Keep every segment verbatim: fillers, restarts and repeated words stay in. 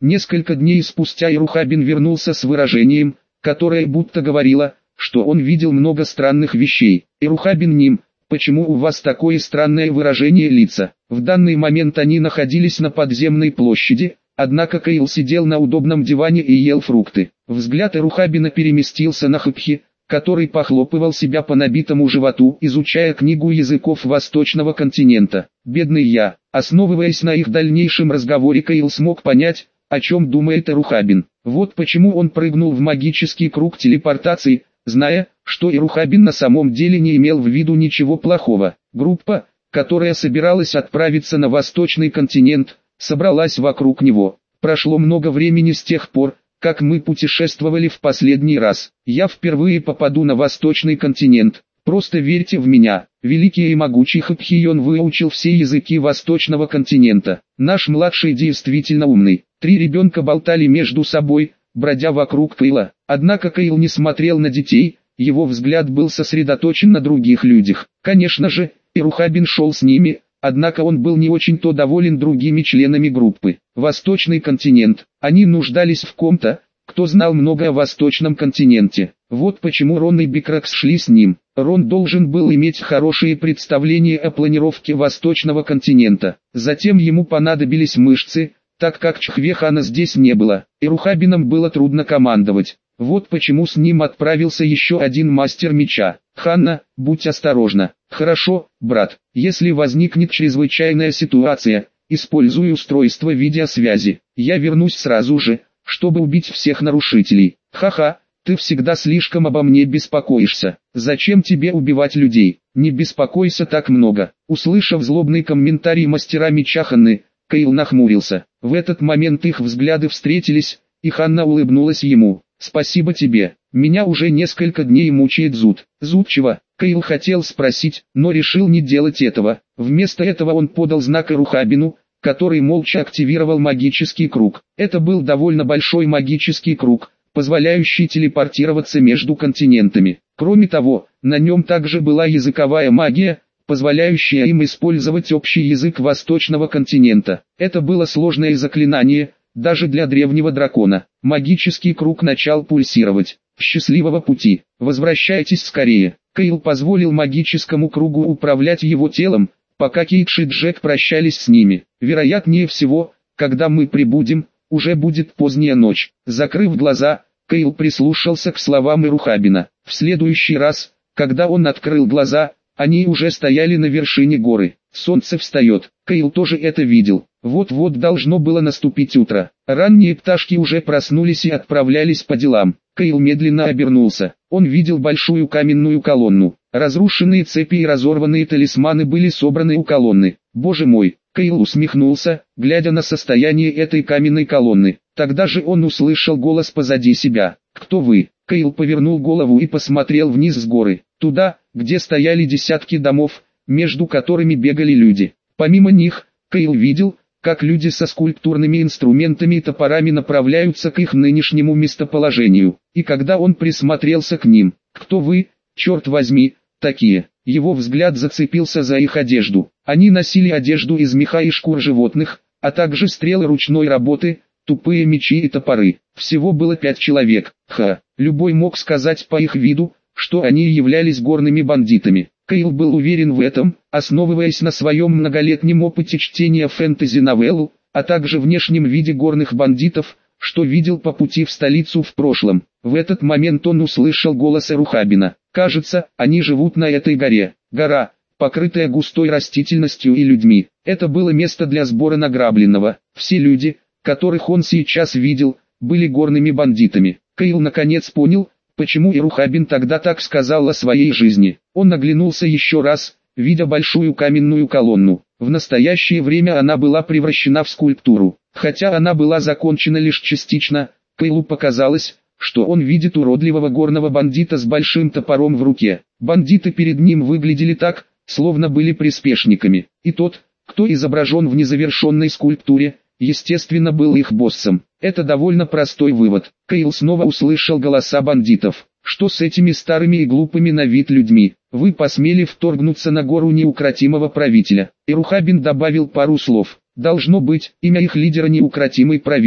Несколько дней спустя Ирухабин вернулся с выражением, которое будто говорило, что он видел много странных вещей. Ирухабин Ним, почему у вас такое странное выражение лица? В данный момент они находились на подземной площади, однако Каил сидел на удобном диване и ел фрукты. Взгляд Ирухабина переместился на Хыпхи, который похлопывал себя по набитому животу, изучая книгу языков Восточного континента. Бедный я. Основываясь на их дальнейшем разговоре, Каил смог понять, о чем думает Ирухабин. Вот почему он прыгнул в магический круг телепортации, зная, что Ирухабин на самом деле не имел в виду ничего плохого. Группа, которая собиралась отправиться на Восточный континент, собралась вокруг него. Прошло много времени с тех пор, как мы путешествовали в последний раз. Я впервые попаду на Восточный континент. Просто верьте в меня. Великий и могучий Хапхион выучил все языки Восточного континента. Наш младший действительно умный. Три ребенка болтали между собой, бродя вокруг Каила. Однако Каил не смотрел на детей, его взгляд был сосредоточен на других людях. Конечно же, Ирухабин шел с ними, однако он был не очень-то доволен другими членами группы. Восточный континент. Они нуждались в ком-то, кто знал много о Восточном континенте. Вот почему Рон и Бикракс шли с ним. Рон должен был иметь хорошие представления о планировке Восточного континента. Затем ему понадобились мышцы, так как Чхвехана здесь не было. Ирухабином было трудно командовать. Вот почему с ним отправился еще один мастер меча. Ханна, будь осторожна. Хорошо, брат. Если возникнет чрезвычайная ситуация, используй устройство видеосвязи. Я вернусь сразу же, чтобы убить всех нарушителей. Ха-ха, ты всегда слишком обо мне беспокоишься. Зачем тебе убивать людей? Не беспокойся так много. Услышав злобный комментарий мастера меча Ханны, Каил нахмурился. В этот момент их взгляды встретились, и Ханна улыбнулась ему. «Спасибо тебе, меня уже несколько дней мучает зуд». «Зуд чего?» Каил хотел спросить, но решил не делать этого. Вместо этого он подал знак Ирухабину, который молча активировал магический круг. Это был довольно большой магический круг, позволяющий телепортироваться между континентами. Кроме того, на нем также была языковая магия, позволяющая им использовать общий язык Восточного континента. Это было сложное заклинание, даже для древнего дракона. Магический круг начал пульсировать. Счастливого пути. Возвращайтесь скорее. Каил позволил магическому кругу управлять его телом, пока Кейдж и Джек прощались с ними. Вероятнее всего, когда мы прибудем, уже будет поздняя ночь. Закрыв глаза, Каил прислушался к словам Ирухабина. В следующий раз, когда он открыл глаза, они уже стояли на вершине горы. Солнце встает. Каил тоже это видел. Вот-вот должно было наступить утро. Ранние пташки уже проснулись и отправлялись по делам. Каил медленно обернулся. Он видел большую каменную колонну. Разрушенные цепи и разорванные талисманы были собраны у колонны. Боже мой! Каил усмехнулся, глядя на состояние этой каменной колонны. Тогда же он услышал голос позади себя. «Кто вы?» Каил повернул голову и посмотрел вниз с горы, туда, где стояли десятки домов, между которыми бегали люди. Помимо них, Каил видел, как люди со скульптурными инструментами и топорами направляются к их нынешнему местоположению. И когда он присмотрелся к ним, «Кто вы, черт возьми, такие?» Его взгляд зацепился за их одежду. Они носили одежду из меха и шкур животных, а также стрелы ручной работы, тупые мечи и топоры. Всего было пять человек. Ха, любой мог сказать по их виду, что они являлись горными бандитами. Каил был уверен в этом, основываясь на своем многолетнем опыте чтения фэнтези-новелл, а также внешнем виде горных бандитов, что видел по пути в столицу в прошлом. В этот момент он услышал голос Ирухабина. «Кажется, они живут на этой горе». Гора, покрытая густой растительностью и людьми. Это было место для сбора награбленного. Все люди, которых он сейчас видел, были горными бандитами. Каил наконец понял, почему Ирухабин тогда так сказал о своей жизни. Он оглянулся еще раз, видя большую каменную колонну. В настоящее время она была превращена в скульптуру. Хотя она была закончена лишь частично, Каилу показалось, что он видит уродливого горного бандита с большим топором в руке. Бандиты перед ним выглядели так, словно были приспешниками. И тот, кто изображен в незавершенной скульптуре, естественно был их боссом. Это довольно простой вывод. Каил снова услышал голоса бандитов. «Что с этими старыми и глупыми на вид людьми? Вы посмели вторгнуться на гору неукротимого правителя». Ирухабин добавил пару слов. Должно быть, имя их лидера неукротимый правитель.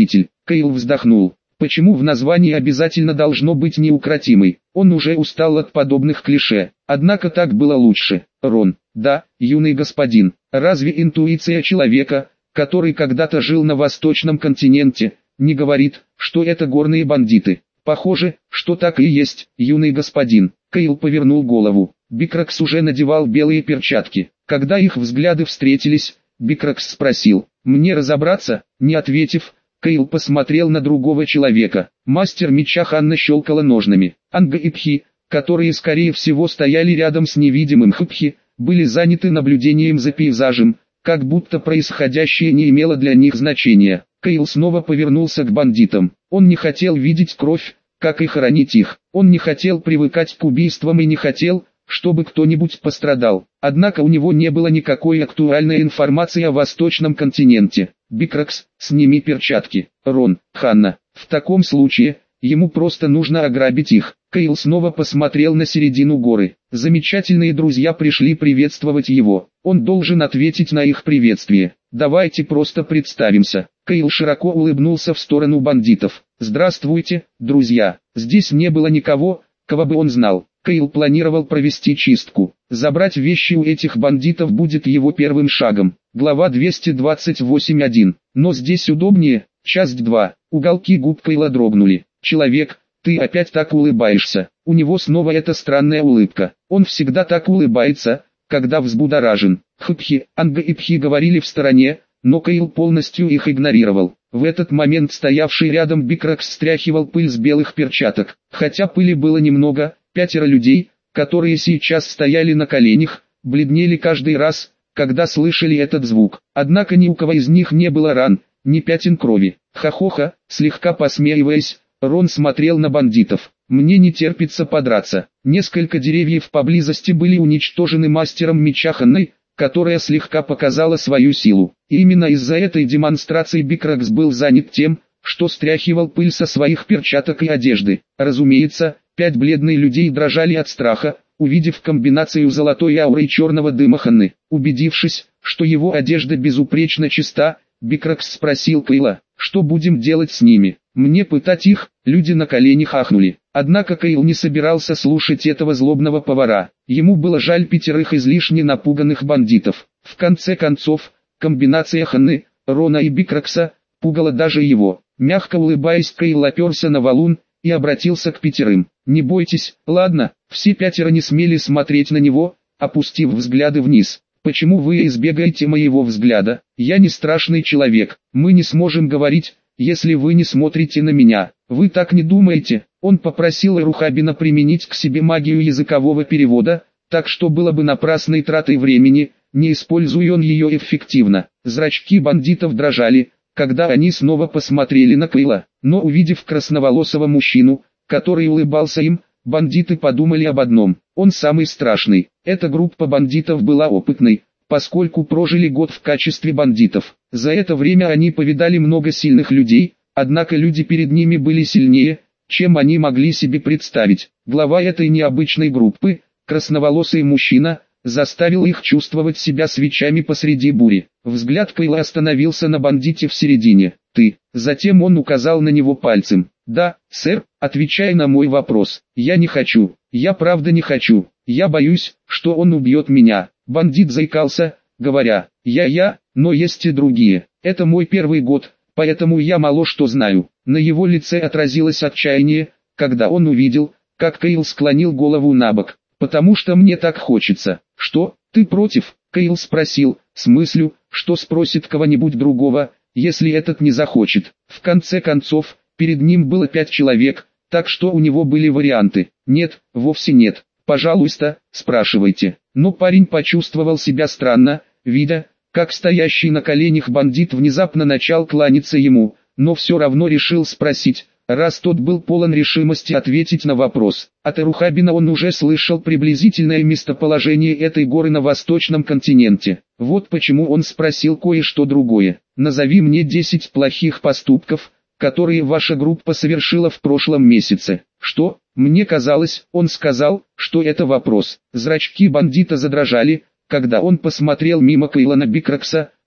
Кейл вздохнул. Почему в названии обязательно должно быть неукротимый? Он уже устал от подобных клише. Однако так было лучше. Рон. Да, юный господин. Разве интуиция человека, который когда-то жил на восточном континенте, не говорит, что это горные бандиты? Похоже, что так и есть, юный господин. Кейл повернул голову. Бикракс уже надевал белые перчатки. Когда их взгляды встретились, Бикракс спросил: «Мне разобраться?» Не ответив, Кейл посмотрел на другого человека. Мастер меча Ханна щелкала ножнами. Анга и Пхи, которые скорее всего стояли рядом с невидимым Хпхи, были заняты наблюдением за пейзажем, как будто происходящее не имело для них значения. Кейл снова повернулся к бандитам. Он не хотел видеть кровь, как и хоронить их. Он не хотел привыкать к убийствам и не хотел, чтобы кто-нибудь пострадал. Однако у него не было никакой актуальной информации о восточном континенте. Бикракс, сними перчатки. Рон, Ханна. В таком случае, ему просто нужно ограбить их. Кейл снова посмотрел на середину горы. Замечательные друзья пришли приветствовать его. Он должен ответить на их приветствие. Давайте просто представимся. Кейл широко улыбнулся в сторону бандитов. Здравствуйте, друзья. Здесь не было никого, кого бы он знал. Кейл планировал провести чистку. Забрать вещи у этих бандитов будет его первым шагом. Глава двести двадцать восемь точка один. Но здесь удобнее. Часть два. Уголки губ Кейла дрогнули. Человек, ты опять так улыбаешься. У него снова эта странная улыбка. Он всегда так улыбается, когда взбудоражен. Хпхи, Анга и Пхи говорили в стороне, но Кейл полностью их игнорировал. В этот момент стоявший рядом Бикракс стряхивал пыль с белых перчаток. Хотя пыли было немного, пятеро людей, которые сейчас стояли на коленях, бледнели каждый раз, когда слышали этот звук. Однако ни у кого из них не было ран, ни пятен крови. Ха-хо-ха, слегка посмеиваясь, Рон смотрел на бандитов. Мне не терпится подраться. Несколько деревьев поблизости были уничтожены мастером меча Ханной, которая слегка показала свою силу. И именно из-за этой демонстрации Бикракс был занят тем, что стряхивал пыль со своих перчаток и одежды. Разумеется, пять бледных людей дрожали от страха, увидев комбинацию золотой ауры и черного дыма Ханны. Убедившись, что его одежда безупречно чиста, Бикракс спросил Кейла: «Что будем делать с ними? Мне пытать их?» Люди на коленях ахнули. Однако Кейл не собирался слушать этого злобного повара. Ему было жаль пятерых излишне напуганных бандитов. В конце концов, комбинация Ханны, Рона и Бикракса пугала даже его. Мягко улыбаясь, Кейл оперся на валун и обратился к пятерым. «Не бойтесь, ладно?» Все пятеро не смели смотреть на него, опустив взгляды вниз. «Почему вы избегаете моего взгляда? Я не страшный человек. Мы не сможем говорить, если вы не смотрите на меня. Вы так не думаете?» Он попросил Эрухабина применить к себе магию языкового перевода, так что было бы напрасной тратой времени, не используя он ее эффективно. Зрачки бандитов дрожали, когда они снова посмотрели на Кейла. Но увидев красноволосого мужчину, который улыбался им, бандиты подумали об одном: он самый страшный. Эта группа бандитов была опытной, поскольку прожили год в качестве бандитов. За это время они повидали много сильных людей, однако люди перед ними были сильнее, чем они могли себе представить. Глава этой необычной группы, красноволосый мужчина, заставил их чувствовать себя свечами посреди бури. Взгляд Кейла остановился на бандите в середине. «Ты». Затем он указал на него пальцем. «Да, сэр, отвечай на мой вопрос. Я не хочу. Я правда не хочу. Я боюсь, что он убьет меня». Бандит заикался, говоря: «Я-я, но есть и другие. Это мой первый год, поэтому я мало что знаю». На его лице отразилось отчаяние, когда он увидел, как Кейл склонил голову набок. «Потому что мне так хочется». «Что, ты против?» Кейл спросил, с мыслью, что спросит кого-нибудь другого, если этот не захочет. В конце концов, перед ним было пять человек, так что у него были варианты. «Нет, вовсе нет. Пожалуйста, спрашивайте». Но парень почувствовал себя странно, видя, как стоящий на коленях бандит внезапно начал кланяться ему, но все равно решил спросить, раз тот был полон решимости ответить на вопрос. От Эрухабина он уже слышал приблизительное местоположение этой горы на восточном континенте. Вот почему он спросил кое-что другое. «Назови мне десять плохих поступков, которые ваша группа совершила в прошлом месяце». «Что?» Мне казалось, он сказал, что это вопрос. Зрачки бандита задрожали, когда он посмотрел мимо Кейла на Бикракса,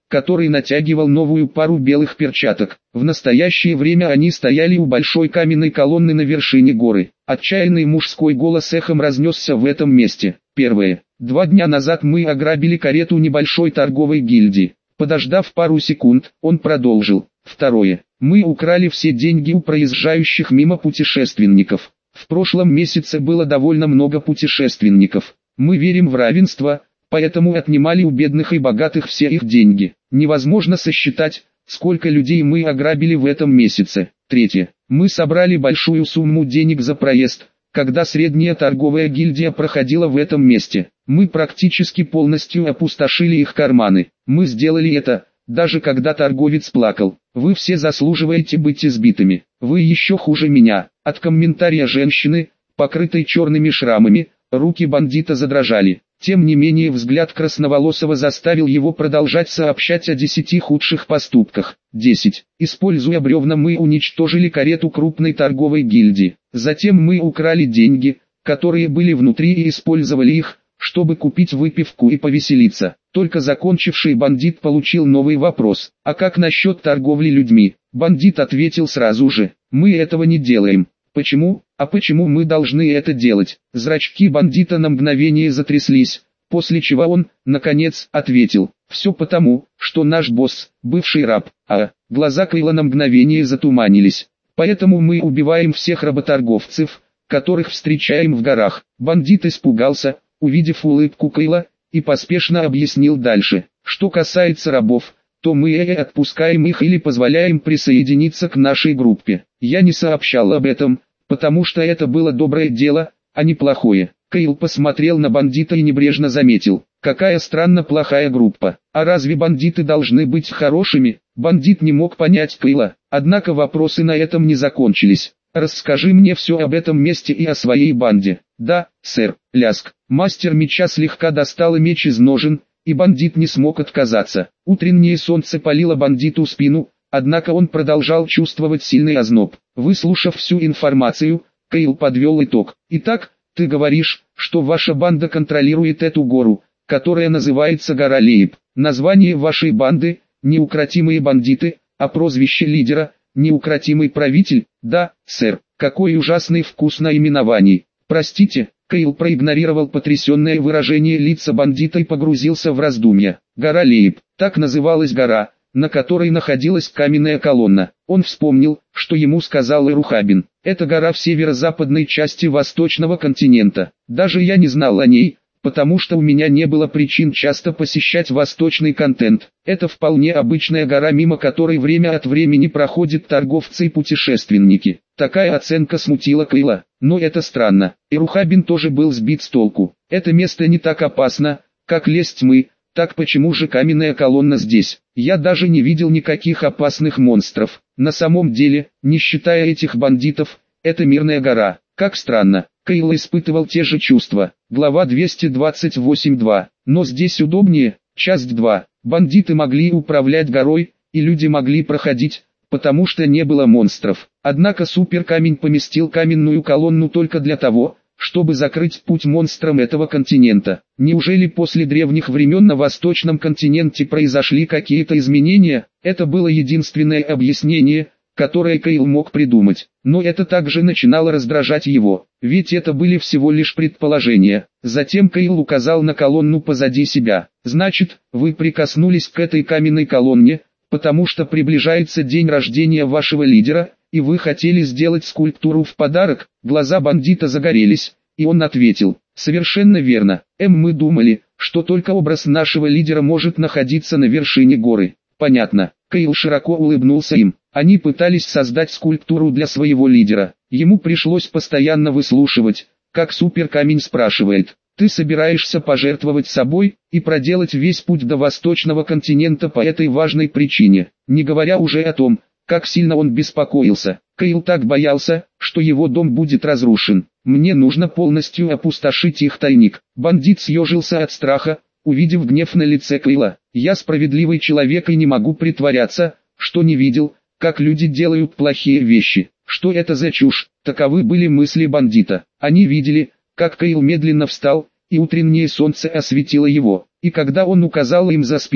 который натягивал новую пару белых перчаток. В настоящее время они стояли у большой каменной колонны на вершине горы. Отчаянный мужской голос эхом разнесся в этом месте. Первое. Два дня назад мы ограбили карету небольшой торговой гильдии. Подождав пару секунд, он продолжил. Второе. Мы украли все деньги у проезжающих мимо путешественников. В прошлом месяце было довольно много путешественников. Мы верим в равенство, поэтому отнимали у бедных и богатых все их деньги. Невозможно сосчитать, сколько людей мы ограбили в этом месяце. Третье. Мы собрали большую сумму денег за проезд, когда средняя торговая гильдия проходила в этом месте. Мы практически полностью опустошили их карманы. Мы сделали это, даже когда торговец плакал. Вы все заслуживаете быть избитыми. Вы еще хуже меня. От комментария женщины, покрытой черными шрамами, руки бандита задрожали. Тем не менее взгляд Красноволосого заставил его продолжать сообщать о десяти худших поступках. десять. Используя бревна, мы уничтожили карету крупной торговой гильдии. Затем мы украли деньги, которые были внутри, и использовали их, чтобы купить выпивку и повеселиться. Только закончивший бандит получил новый вопрос. А как насчет торговли людьми? Бандит ответил сразу же. Мы этого не делаем. Почему? А почему мы должны это делать? Зрачки бандита на мгновение затряслись, после чего он, наконец, ответил. Все потому, что наш босс, бывший раб, а глаза Кейла на мгновение затуманились. Поэтому мы убиваем всех работорговцев, которых встречаем в горах. Бандит испугался, увидев улыбку Кейла, и поспешно объяснил дальше. Что касается рабов, то мы и отпускаем их или позволяем присоединиться к нашей группе. Я не сообщал об этом, потому что это было доброе дело, а не плохое. Кейл посмотрел на бандита и небрежно заметил. Какая странно плохая группа. А разве бандиты должны быть хорошими? Бандит не мог понять Кейла, однако вопросы на этом не закончились. Расскажи мне все об этом месте и о своей банде. Да, сэр. Ляск. Мастер меча слегка достал меч из ножен, и бандит не смог отказаться. Утреннее солнце палило бандиту спину, однако он продолжал чувствовать сильный озноб. Выслушав всю информацию, Кейл подвел итог. Итак, ты говоришь, что ваша банда контролирует эту гору, которая называется гора Лейб. Название вашей банды – неукротимые бандиты, а прозвище лидера – неукротимый правитель. Да, сэр, какой ужасный вкус наименований. Простите. Кейл проигнорировал потрясенное выражение лица бандита и погрузился в раздумья. Гора Лейб, так называлась гора, на которой находилась каменная колонна. Он вспомнил, что ему сказал Эрухабин. Это гора в северо-западной части восточного континента. Даже я не знал о ней, потому что у меня не было причин часто посещать восточный континент. Это вполне обычная гора, мимо которой время от времени проходят торговцы и путешественники. Такая оценка смутила Кейла. Но это странно. Эрухабин тоже был сбит с толку. Это место не так опасно, как лезть мы. Так почему же каменная колонна здесь? Я даже не видел никаких опасных монстров. На самом деле, не считая этих бандитов, это мирная гора. Как странно. Кейл испытывал те же чувства. Глава двести двадцать восемь два. Но здесь удобнее. Часть два. Бандиты могли управлять горой, и люди могли проходить, потому что не было монстров. Однако суперкамень поместил каменную колонну только для того, чтобы закрыть путь монстрам этого континента. Неужели после древних времен на восточном континенте произошли какие-то изменения? Это было единственное объяснение, которое Кейл мог придумать. Но это также начинало раздражать его, ведь это были всего лишь предположения. Затем Кейл указал на колонну позади себя. «Значит, вы прикоснулись к этой каменной колонне, потому что приближается день рождения вашего лидера, и вы хотели сделать скульптуру в подарок?» Глаза бандита загорелись, и он ответил: «Совершенно верно. Эм, мы думали, что только образ нашего лидера может находиться на вершине горы». «Понятно». Кейл широко улыбнулся им. Они пытались создать скульптуру для своего лидера. Ему пришлось постоянно выслушивать, как суперкамень спрашивает: «Ты собираешься пожертвовать собой и проделать весь путь до восточного континента по этой важной причине?» Не говоря уже о том, как сильно он беспокоился. Кейл так боялся, что его дом будет разрушен. «Мне нужно полностью опустошить их тайник». Бандит съежился от страха, увидев гнев на лице Кейла. «Я справедливый человек и не могу притворяться, что не видел, как люди делают плохие вещи. Что это за чушь?» Таковы были мысли бандита. Они видели, как Кейл медленно встал, и утреннее солнце осветило его. И когда он указал им за спину,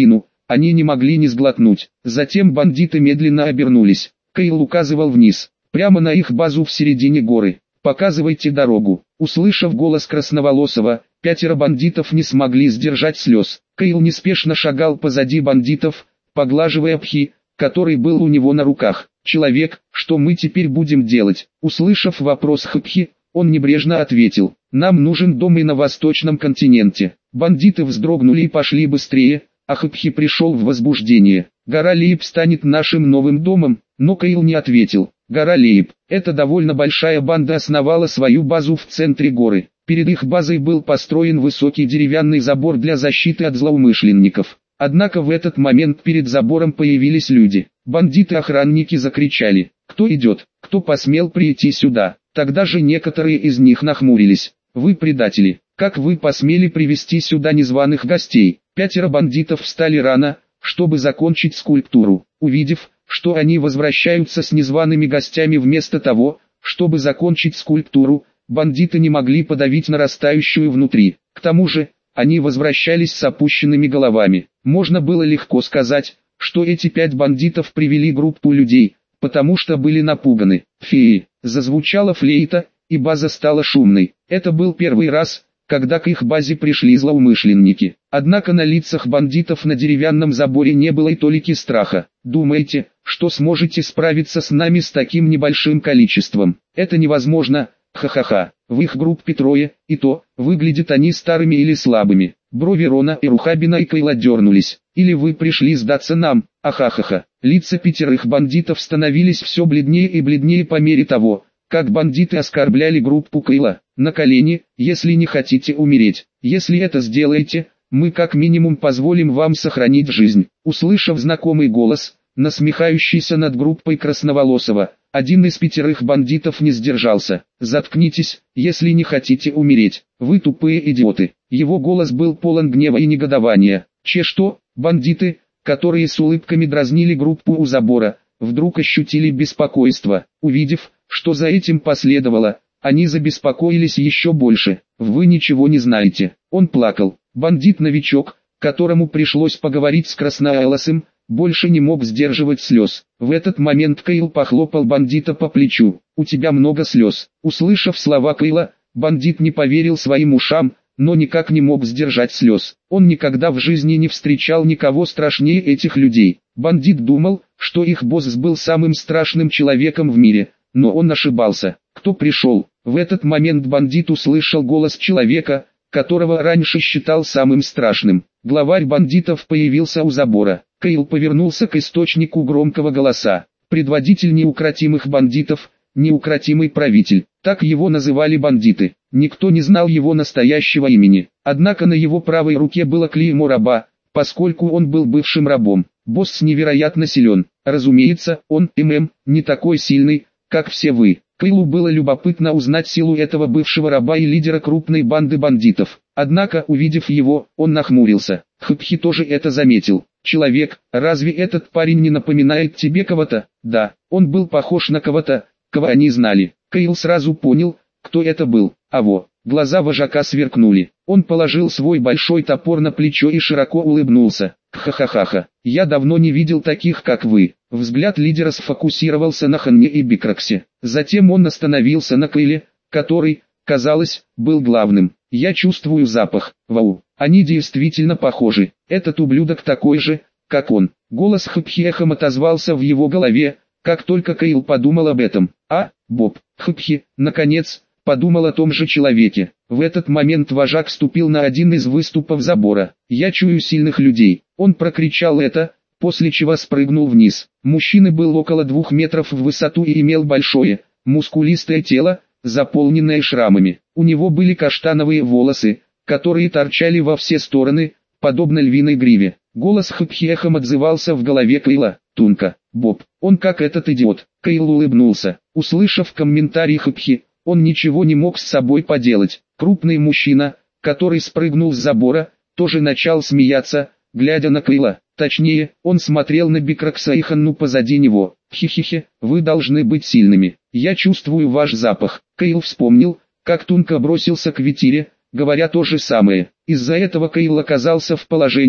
Они не могли не сглотнуть. Затем бандиты медленно обернулись. Кейл указывал вниз, прямо на их базу в середине горы. «Показывайте дорогу». Услышав голос Красноволосого, пятеро бандитов не смогли сдержать слез. Кейл неспешно шагал позади бандитов, поглаживая Пхи, который был у него на руках. «Человек, что мы теперь будем делать?» Услышав вопрос Хпхи, он небрежно ответил: «Нам нужен дом и на восточном континенте». Бандиты вздрогнули и пошли быстрее, а Хпхи пришел в возбуждение. «Гора Лейб станет нашим новым домом», но Кейл не ответил. Гора Лейб, эта довольно большая банда, основала свою базу в центре горы. Перед их базой был построен высокий деревянный забор для защиты от злоумышленников. Однако в этот момент перед забором появились люди. Бандиты-охранники закричали: «Кто идет? Кто посмел прийти сюда?» Тогда же некоторые из них нахмурились. «Вы предатели! Как вы посмели привести сюда незваных гостей?» Пятеро бандитов встали рано, чтобы закончить скульптуру. Увидев, что они возвращаются с незваными гостями вместо того, чтобы закончить скульптуру, бандиты не могли подавить нарастающую внутри. К тому же, они возвращались с опущенными головами. Можно было легко сказать, что эти пять бандитов привели группу людей, потому что были напуганы. «Феи!» Зазвучала флейта, и база стала шумной. Это был первый раз, когда к их базе пришли злоумышленники. Однако на лицах бандитов на деревянном заборе не было и толики страха. «Думаете, что сможете справиться с нами с таким небольшим количеством? Это невозможно, ха-ха-ха. В их группе трое, и то, выглядят они старыми или слабыми». Брови Рона и Рухабина и Кейла дернулись. «Или вы пришли сдаться нам, ахахаха». Лица пятерых бандитов становились все бледнее и бледнее по мере того, как бандиты оскорбляли группу Кейла. «На колени, если не хотите умереть. Если это сделаете, мы как минимум позволим вам сохранить жизнь». Услышав знакомый голос, насмехающийся над группой Красноволосого, один из пятерых бандитов не сдержался. «Заткнитесь, если не хотите умереть. Вы тупые идиоты». Его голос был полон гнева и негодования. «Че что?» Бандиты, которые с улыбками дразнили группу у забора, вдруг ощутили беспокойство. Увидев, что за этим последовало, они забеспокоились еще больше. «Вы ничего не знаете». Он плакал. Бандит-новичок, которому пришлось поговорить с Красноволосым, больше не мог сдерживать слез. В этот момент Кейл похлопал бандита по плечу. «У тебя много слез». Услышав слова Кейла, бандит не поверил своим ушам, но никак не мог сдержать слез. Он никогда в жизни не встречал никого страшнее этих людей. Бандит думал, что их босс был самым страшным человеком в мире, но он ошибался. «Кто пришел?» В этот момент бандит услышал голос человека, которого раньше считал самым страшным. Главарь бандитов появился у забора. Кейл повернулся к источнику громкого голоса. Предводитель неукротимых бандитов, неукротимый правитель. Так его называли бандиты. Никто не знал его настоящего имени. Однако на его правой руке было клеймо раба, поскольку он был бывшим рабом. Босс невероятно силен. Разумеется, он, ММ, не такой сильный, как все вы. Кейлу было любопытно узнать силу этого бывшего раба и лидера крупной банды бандитов. Однако, увидев его, он нахмурился. Хпхи тоже это заметил. «Человек, разве этот парень не напоминает тебе кого-то?» «Да, он был похож на кого-то, кого они знали». Кейл сразу понял, кто это был. А во, глаза вожака сверкнули. Он положил свой большой топор на плечо и широко улыбнулся. «Ха-ха-ха-ха, я давно не видел таких, как вы». Взгляд лидера сфокусировался на Ханне и Бикраксе. Затем он остановился на Кейле, который, казалось, был главным. «Я чувствую запах. Вау, они действительно похожи. Этот ублюдок такой же, как он». Голос Хпхи эхом отозвался в его голове, как только Кейл подумал об этом. «А, Боб». Хпхи, наконец, подумал о том же человеке. В этот момент вожак ступил на один из выступов забора. «Я чую сильных людей». Он прокричал это, после чего спрыгнул вниз. Мужчина был около двух метров в высоту и имел большое, мускулистое тело, заполненное шрамами. У него были каштановые волосы, которые торчали во все стороны, подобно львиной гриве. Голос Хпхи эхом отзывался в голове Кейла. «Тунка, Боб, он как этот идиот». Кейл улыбнулся. Услышав комментарий Хпхи, он ничего не мог с собой поделать. Крупный мужчина, который спрыгнул с забора, тоже начал смеяться, глядя на Кейла. Точнее, он смотрел на Бикракса и Ханну позади него. «Хи-хи-хи, вы должны быть сильными. Я чувствую ваш запах». Кейл вспомнил, как Тунка бросился к Витире, говоря то же самое. Из-за этого Кейл оказался в положении,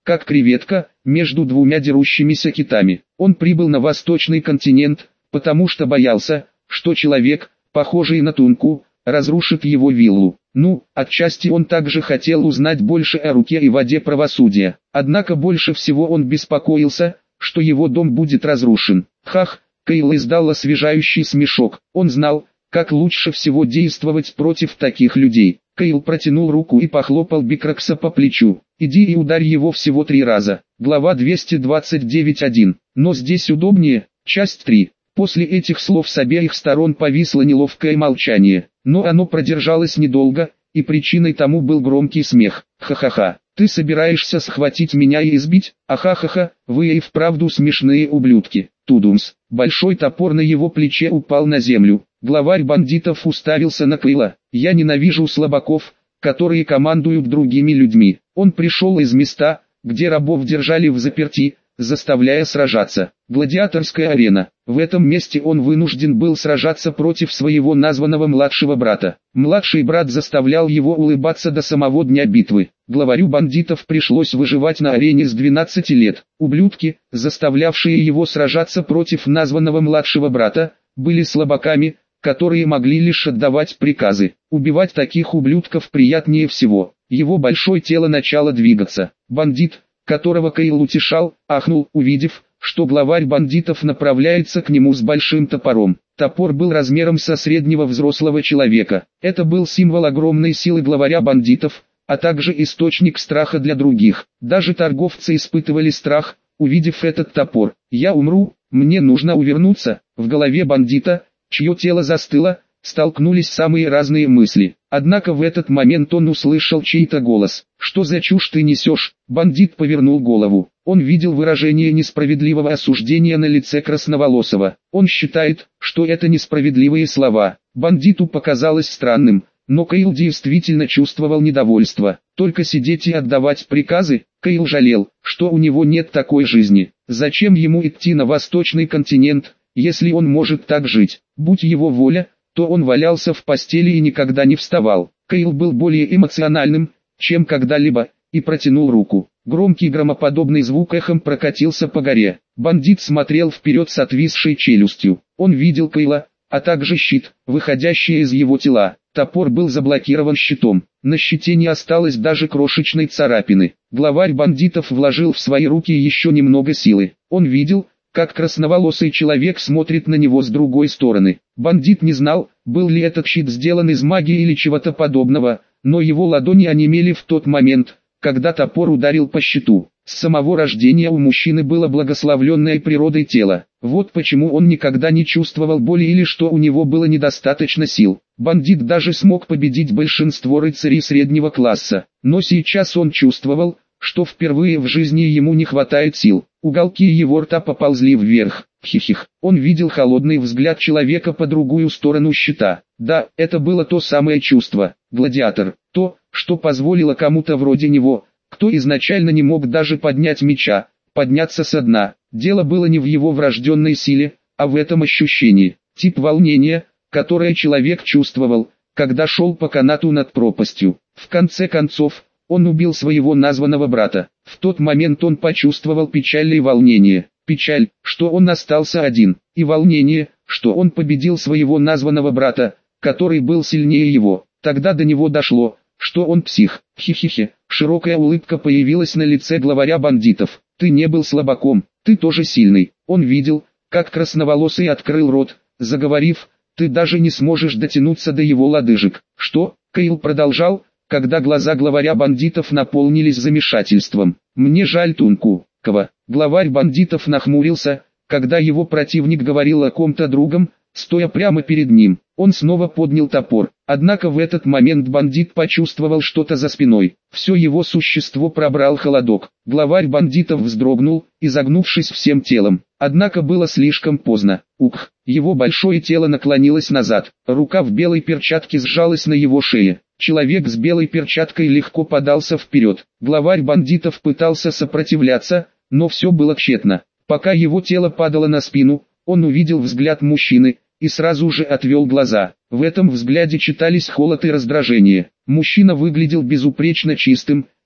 как креветка, между двумя дерущимися китами. Он прибыл на восточный континент, потому что боялся, что человек, похожий на Тунку, разрушит его виллу. Ну, отчасти он также хотел узнать больше о руке и воде правосудия. Однако больше всего он беспокоился, что его дом будет разрушен. Хах, Кейл издал освежающий смешок. Он знал, как лучше всего действовать против таких людей. Кейл протянул руку и похлопал Бикракса по плечу. «Иди и ударь его всего три раза». Глава двести двадцать девять один. Но здесь удобнее. Часть три. После этих слов с обеих сторон повисло неловкое молчание. Но оно продержалось недолго, и причиной тому был громкий смех. «Ха-ха-ха, ты собираешься схватить меня и избить? Ахахаха, вы и вправду смешные ублюдки». Тудумс. Большой топор на его плече упал на землю. Главарь бандитов уставился на Кейла. «Я ненавижу слабаков, которые командуют другими людьми». Он пришел из места, где рабов держали в заперти, заставляя сражаться. Гладиаторская арена. В этом месте он вынужден был сражаться против своего названного младшего брата. Младший брат заставлял его улыбаться до самого дня битвы. Главарю бандитов пришлось выживать на арене с двенадцати лет. Ублюдки, заставлявшие его сражаться против названного младшего брата, были слабаками, которые могли лишь отдавать приказы. Убивать таких ублюдков приятнее всего. Его большое тело начало двигаться. Бандит, которого Кейл утешал, ахнул, увидев, что главарь бандитов направляется к нему с большим топором. Топор был размером со среднего взрослого человека. Это был символ огромной силы главаря бандитов, а также источник страха для других. Даже торговцы испытывали страх, увидев этот топор. «Я умру, мне нужно увернуться». В голове бандита, чье тело застыло, столкнулись самые разные мысли. Однако в этот момент он услышал чей-то голос. «Что за чушь ты несешь?» Бандит повернул голову. Он видел выражение несправедливого осуждения на лице Красноволосого. Он считает, что это несправедливые слова. Бандиту показалось странным, но Кейл действительно чувствовал недовольство. Только сидеть и отдавать приказы? Кейл жалел, что у него нет такой жизни. Зачем ему идти на восточный континент, если он может так жить? Будь его воля, то он валялся в постели и никогда не вставал. Кейл был более эмоциональным, чем когда-либо, и протянул руку. Громкий громоподобный звук эхом прокатился по горе. Бандит смотрел вперед с отвисшей челюстью. Он видел Кейла, а также щит, выходящий из его тела. Топор был заблокирован щитом. На щите не осталось даже крошечной царапины. Главарь бандитов вложил в свои руки еще немного силы. Он видел, как красноволосый человек смотрит на него с другой стороны. Бандит не знал, был ли этот щит сделан из магии или чего-то подобного, но его ладони онемели в тот момент, когда топор ударил по щиту. С самого рождения у мужчины было благословленное природой тело. Вот почему он никогда не чувствовал боли или что у него было недостаточно сил. Бандит даже смог победить большинство рыцарей среднего класса, но сейчас он чувствовал, что впервые в жизни ему не хватает сил. Уголки его рта поползли вверх. Хихих. Он видел холодный взгляд человека по другую сторону щита. Да, это было то самое чувство. Гладиатор. То, что позволило кому-то вроде него, кто изначально не мог даже поднять меча, подняться со дна. Дело было не в его врожденной силе, а в этом ощущении. Тип волнения, которое человек чувствовал, когда шел по канату над пропастью. В конце концов, он убил своего названного брата. В тот момент он почувствовал печаль и волнение. Печаль, что он остался один, и волнение, что он победил своего названного брата, который был сильнее его. Тогда до него дошло, что он псих. Хи-хи-хи. Широкая улыбка появилась на лице главаря бандитов. Ты не был слабаком, ты тоже сильный. Он видел, как красноволосый открыл рот, заговорив, ты даже не сможешь дотянуться до его лодыжек. Что? Кейл продолжал, когда глаза главаря бандитов наполнились замешательством. Мне жаль Тунку. Кого? Главарь бандитов нахмурился, когда его противник говорил о ком-то другом, стоя прямо перед ним. Он снова поднял топор. Однако в этот момент бандит почувствовал что-то за спиной. Все его существо пробрал холодок. Главарь бандитов вздрогнул, изогнувшись всем телом. Однако было слишком поздно. Ух, его большое тело наклонилось назад. Рука в белой перчатке сжалась на его шее. Человек с белой перчаткой легко подался вперед. Главарь бандитов пытался сопротивляться, но все было тщетно. Пока его тело падало на спину, он увидел взгляд мужчины, и сразу же отвел глаза. В этом взгляде читались холод и раздражение. Мужчина выглядел безупречно чистым,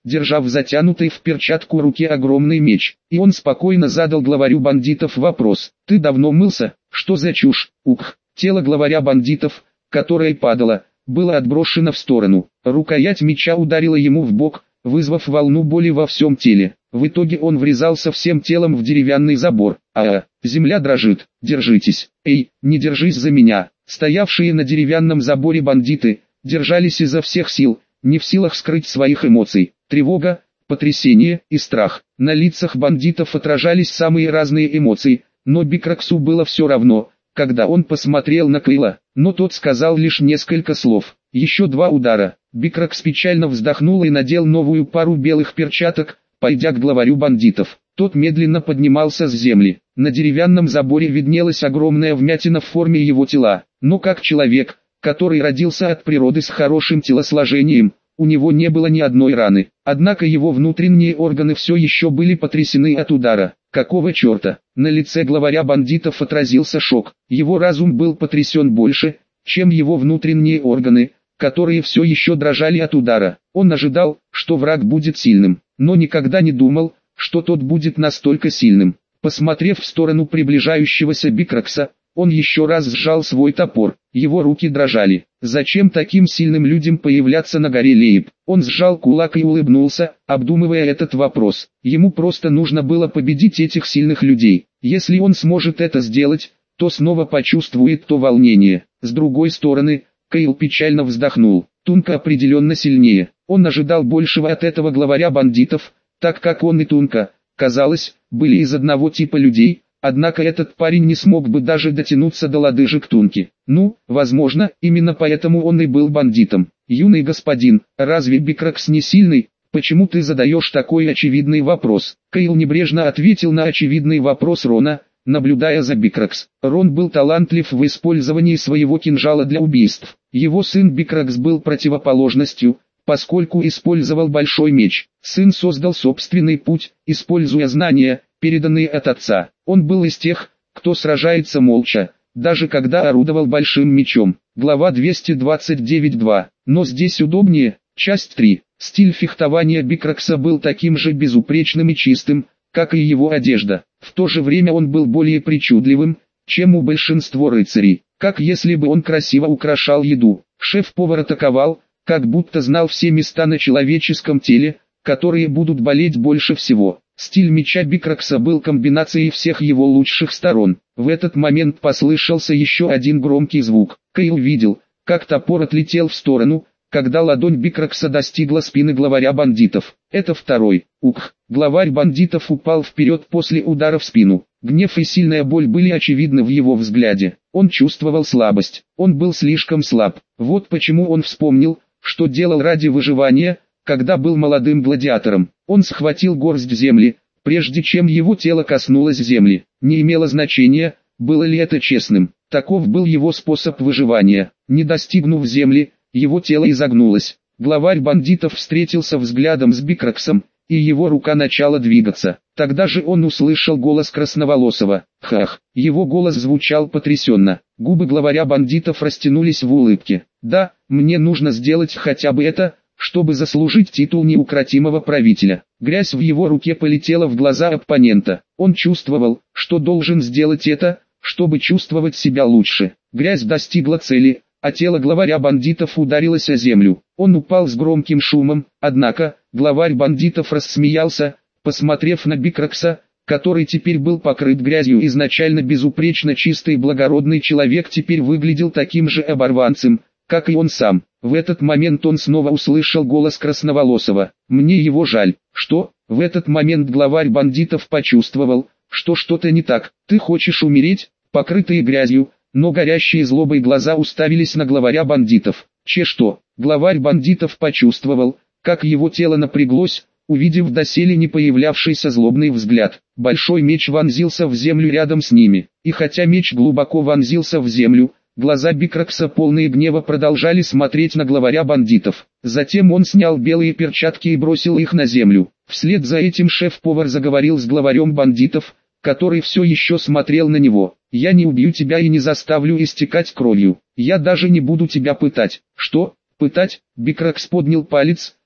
держа в затянутой в перчатку руке огромный меч. И он спокойно задал главарю бандитов вопрос: «Ты давно мылся? Что за чушь?» Ух! Тело главаря бандитов, которое падало, было отброшено в сторону. Рукоять меча ударила ему в бок, вызвав волну боли во всем теле. В итоге он врезался всем телом в деревянный забор. А, земля дрожит, держитесь. Эй, не держись за меня. Стоявшие на деревянном заборе бандиты держались изо всех сил, не в силах скрыть своих эмоций. Тревога, потрясение и страх. На лицах бандитов отражались самые разные эмоции, но Бикраксу было все равно, когда он посмотрел на Кейла, но тот сказал лишь несколько слов. Еще два удара. Бикракс печально вздохнул и надел новую пару белых перчаток, пойдя к главарю бандитов. Тот медленно поднимался с земли. На деревянном заборе виднелась огромная вмятина в форме его тела, но как человек, который родился от природы с хорошим телосложением, у него не было ни одной раны. Однако его внутренние органы все еще были потрясены от удара. Какого черта? На лице главаря бандитов отразился шок. Его разум был потрясен больше, чем его внутренние органы, которые все еще дрожали от удара. Он ожидал, что враг будет сильным, но никогда не думал, что тот будет настолько сильным. Посмотрев в сторону приближающегося Бикракса, он еще раз сжал свой топор. Его руки дрожали. Зачем таким сильным людям появляться на горе Лейб? Он сжал кулак и улыбнулся, обдумывая этот вопрос. Ему просто нужно было победить этих сильных людей. Если он сможет это сделать, то снова почувствует то волнение. С другой стороны, Кейл печально вздохнул. Тунка определенно сильнее. Он ожидал большего от этого главаря бандитов, так как он и Тунка, казалось, были из одного типа людей. Однако этот парень не смог бы даже дотянуться до лодыжек Тунки. Ну, возможно, именно поэтому он и был бандитом. «Юный господин, разве Бикракс не сильный? Почему ты задаешь такой очевидный вопрос?» Кейл небрежно ответил на очевидный вопрос Рона, наблюдая за Бикракс. Рон был талантлив в использовании своего кинжала для убийств. Его сын Бикракс был противоположностью, поскольку использовал большой меч. Сын создал собственный путь, используя знания, переданные от отца. Он был из тех, кто сражается молча, даже когда орудовал большим мечом. Глава двести двадцать девять два. Но здесь удобнее. Часть три. Стиль фехтования Бикракса был таким же безупречным и чистым, как и его одежда. В то же время он был более причудливым, чем у большинства рыцарей. Как если бы он красиво украшал еду. Шеф-повар атаковал, как будто знал все места на человеческом теле, которые будут болеть больше всего. Стиль меча Бикракса был комбинацией всех его лучших сторон. В этот момент послышался еще один громкий звук. Кейл видел, как топор отлетел в сторону, когда ладонь Бикракса достигла спины главаря бандитов. Это второй. Ух! Главарь бандитов упал вперед после удара в спину. Гнев и сильная боль были очевидны в его взгляде. Он чувствовал слабость. Он был слишком слаб. Вот почему он вспомнил, что делал ради выживания, когда был молодым гладиатором. Он схватил горсть земли, прежде чем его тело коснулось земли. Не имело значения, было ли это честным. Таков был его способ выживания. Не достигнув земли, его тело изогнулось. Главарь бандитов встретился взглядом с Бикраксом, и его рука начала двигаться. Тогда же он услышал голос Красноволосого. Хах! Его голос звучал потрясенно. Губы главаря бандитов растянулись в улыбке. Да, мне нужно сделать хотя бы это, чтобы заслужить титул неукротимого правителя. Грязь в его руке полетела в глаза оппонента. Он чувствовал, что должен сделать это, чтобы чувствовать себя лучше. Грязь достигла цели, а тело главаря бандитов ударилось о землю. Он упал с громким шумом, однако, главарь бандитов рассмеялся, посмотрев на Бикракса, который теперь был покрыт грязью. Изначально безупречно чистый и благородный человек теперь выглядел таким же оборванцем, как и он сам. В этот момент он снова услышал голос Красноволосого. «Мне его жаль». Что? В этот момент главарь бандитов почувствовал, что что-то не так. «Ты хочешь умереть?» Покрытые грязью, но горящие злобой глаза уставились на главаря бандитов. Че что? Главарь бандитов почувствовал, как его тело напряглось, увидев доселе не появлявшийся злобный взгляд. Большой меч вонзился в землю рядом с ними. И хотя меч глубоко вонзился в землю, глаза Бикракса, полные гнева, продолжали смотреть на главаря бандитов. Затем он снял белые перчатки и бросил их на землю. Вслед за этим шеф-повар заговорил с главарем бандитов, который все еще смотрел на него. «Я не убью тебя и не заставлю истекать кровью. Я даже не буду тебя пытать». «Что? Пытать?» Бикракс поднял палец,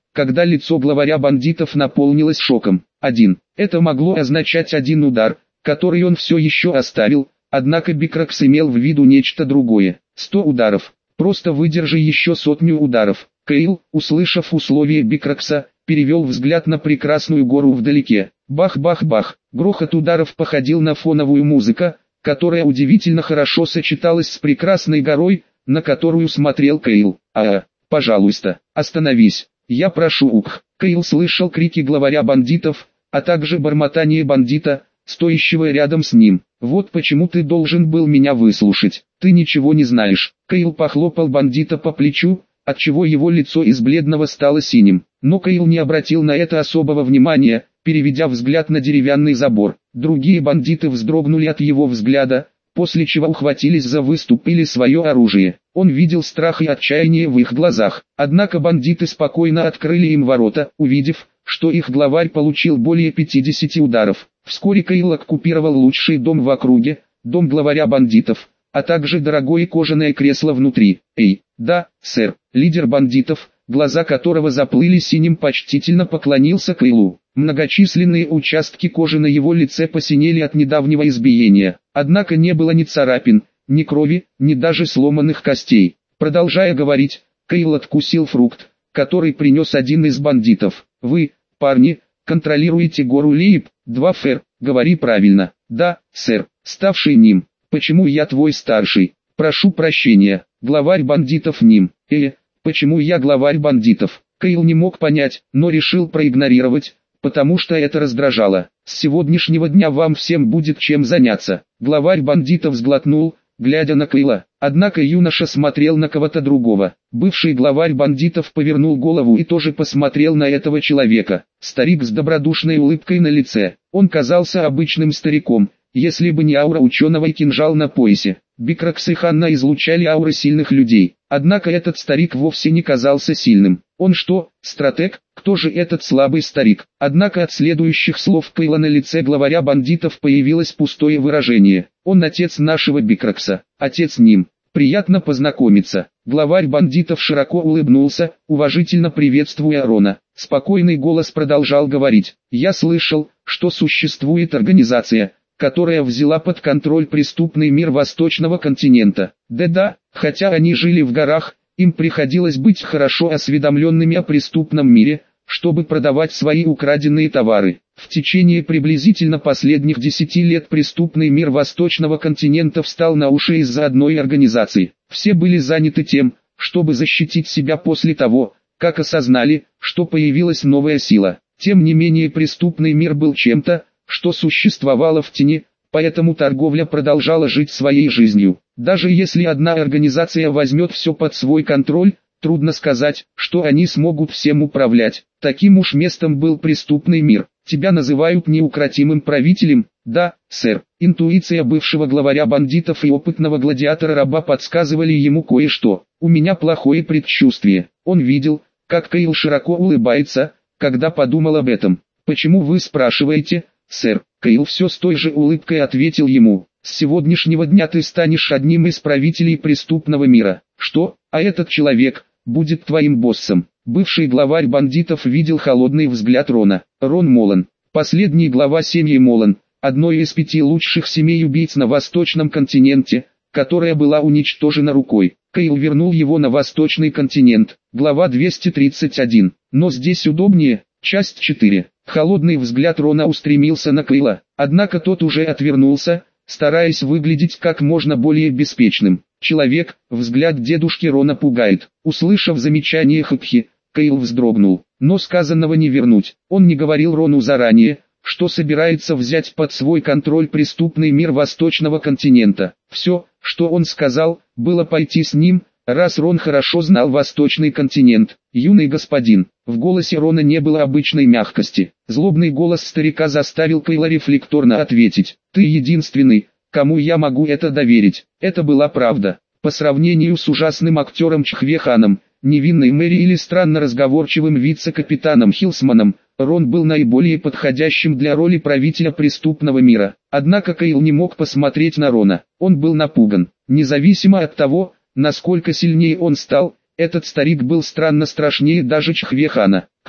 когда лицо главаря бандитов наполнилось шоком. Один. Это могло означать один удар, который он все еще оставил, однако Бикракс имел в виду нечто другое. Сто ударов. Просто выдержи еще сотню ударов. Кейл, услышав условие Бикракса, перевел взгляд на прекрасную гору вдалеке. Бах-бах-бах. Грохот ударов походил на фоновую музыку, которая удивительно хорошо сочеталась с прекрасной горой, на которую смотрел Кейл. А, пожалуйста, остановись. Я прошу ух. Кейл слышал крики главаря бандитов, а также бормотание бандита, стоящего рядом с ним. Вот почему ты должен был меня выслушать. Ты ничего не знаешь. Кейл похлопал бандита по плечу, отчего его лицо из бледного стало синим. Но Кейл не обратил на это особого внимания, переведя взгляд на деревянный забор. Другие бандиты вздрогнули от его взгляда, после чего ухватились за выступ или свое оружие. Он видел страх и отчаяние в их глазах. Однако бандиты спокойно открыли им ворота, увидев, что их главарь получил более пятидесяти ударов. Вскоре Кейл оккупировал лучший дом в округе, дом главаря бандитов, а также дорогое кожаное кресло внутри. «Эй, да, сэр», лидер бандитов, глаза которого заплыли синим, почтительно поклонился Кейлу. Многочисленные участки кожи на его лице посинели от недавнего избиения, однако не было ни царапин, ни крови, ни даже сломанных костей. Продолжая говорить, Кейл откусил фрукт, который принес один из бандитов. «Вы, парни, контролируете гору Лип, два фэр, говори правильно». «Да, сэр». «Ставший Ним, почему я твой старший?» «Прошу прощения, главарь бандитов Ним». «Э, почему я главарь бандитов?» Кейл не мог понять, но решил проигнорировать, потому что это раздражало. «С сегодняшнего дня вам всем будет чем заняться». Главарь бандитов сглотнул, глядя на Кейла. Однако юноша смотрел на кого-то другого. Бывший главарь бандитов повернул голову и тоже посмотрел на этого человека. Старик с добродушной улыбкой на лице. Он казался обычным стариком, если бы не аура ученого и кинжал на поясе. Бикракс и Ханна излучали ауры сильных людей. Однако этот старик вовсе не казался сильным. Он что, стратег? Кто же этот слабый старик? Однако от следующих слов Кейла на лице главаря бандитов появилось пустое выражение. Он отец нашего Бикракса, отец Ним. Приятно познакомиться. Главарь бандитов широко улыбнулся, уважительно приветствуя Рона. Спокойный голос продолжал говорить. Я слышал, что существует организация, которая взяла под контроль преступный мир Восточного континента. Да-да, хотя они жили в горах, им приходилось быть хорошо осведомленными о преступном мире, чтобы продавать свои украденные товары. В течение приблизительно последних десяти лет преступный мир Восточного континента встал на уши из-за одной организации. Все были заняты тем, чтобы защитить себя после того, как осознали, что появилась новая сила. Тем не менее преступный мир был чем-то, что существовало в тени, поэтому торговля продолжала жить своей жизнью. Даже если одна организация возьмет все под свой контроль, трудно сказать, что они смогут всем управлять. Таким уж местом был преступный мир. Тебя называют неукротимым правителем? Да, сэр. Интуиция бывшего главаря бандитов и опытного гладиатора-раба подсказывали ему кое-что. У меня плохое предчувствие. Он видел, как Кейл широко улыбается, когда подумал об этом. Почему вы спрашиваете, сэр? Кейл все с той же улыбкой ответил ему. С сегодняшнего дня ты станешь одним из правителей преступного мира. Что? А этот человек будет твоим боссом. Бывший главарь бандитов видел холодный взгляд Рона. Рон Молан, последний глава семьи Молан, одной из пяти лучших семей убийц на Восточном континенте, которая была уничтожена рукой. Кейл вернул его на Восточный континент. Глава двести тридцать один. Но здесь удобнее. Часть четыре. Холодный взгляд Рона устремился на Кейла, однако тот уже отвернулся, стараясь выглядеть как можно более беспечным. Человек, взгляд дедушки Рона пугает. Услышав замечание Хакхи, Кейл вздрогнул, но сказанного не вернуть. Он не говорил Рону заранее, что собирается взять под свой контроль преступный мир Восточного континента. Все, что он сказал, было пойти с ним, раз Рон хорошо знал Восточный континент. «Юный господин», в голосе Рона не было обычной мягкости. Злобный голос старика заставил Кейла рефлекторно ответить. «Ты единственный, кому я могу это доверить». Это была правда. По сравнению с ужасным актером Чхве Ханом, невинной Мэри или странно разговорчивым вице-капитаном Хилсманом, Рон был наиболее подходящим для роли правителя преступного мира. Однако Кейл не мог посмотреть на Рона. Он был напуган. Независимо от того, насколько сильнее он стал, этот старик был странно страшнее даже Чхве Хана.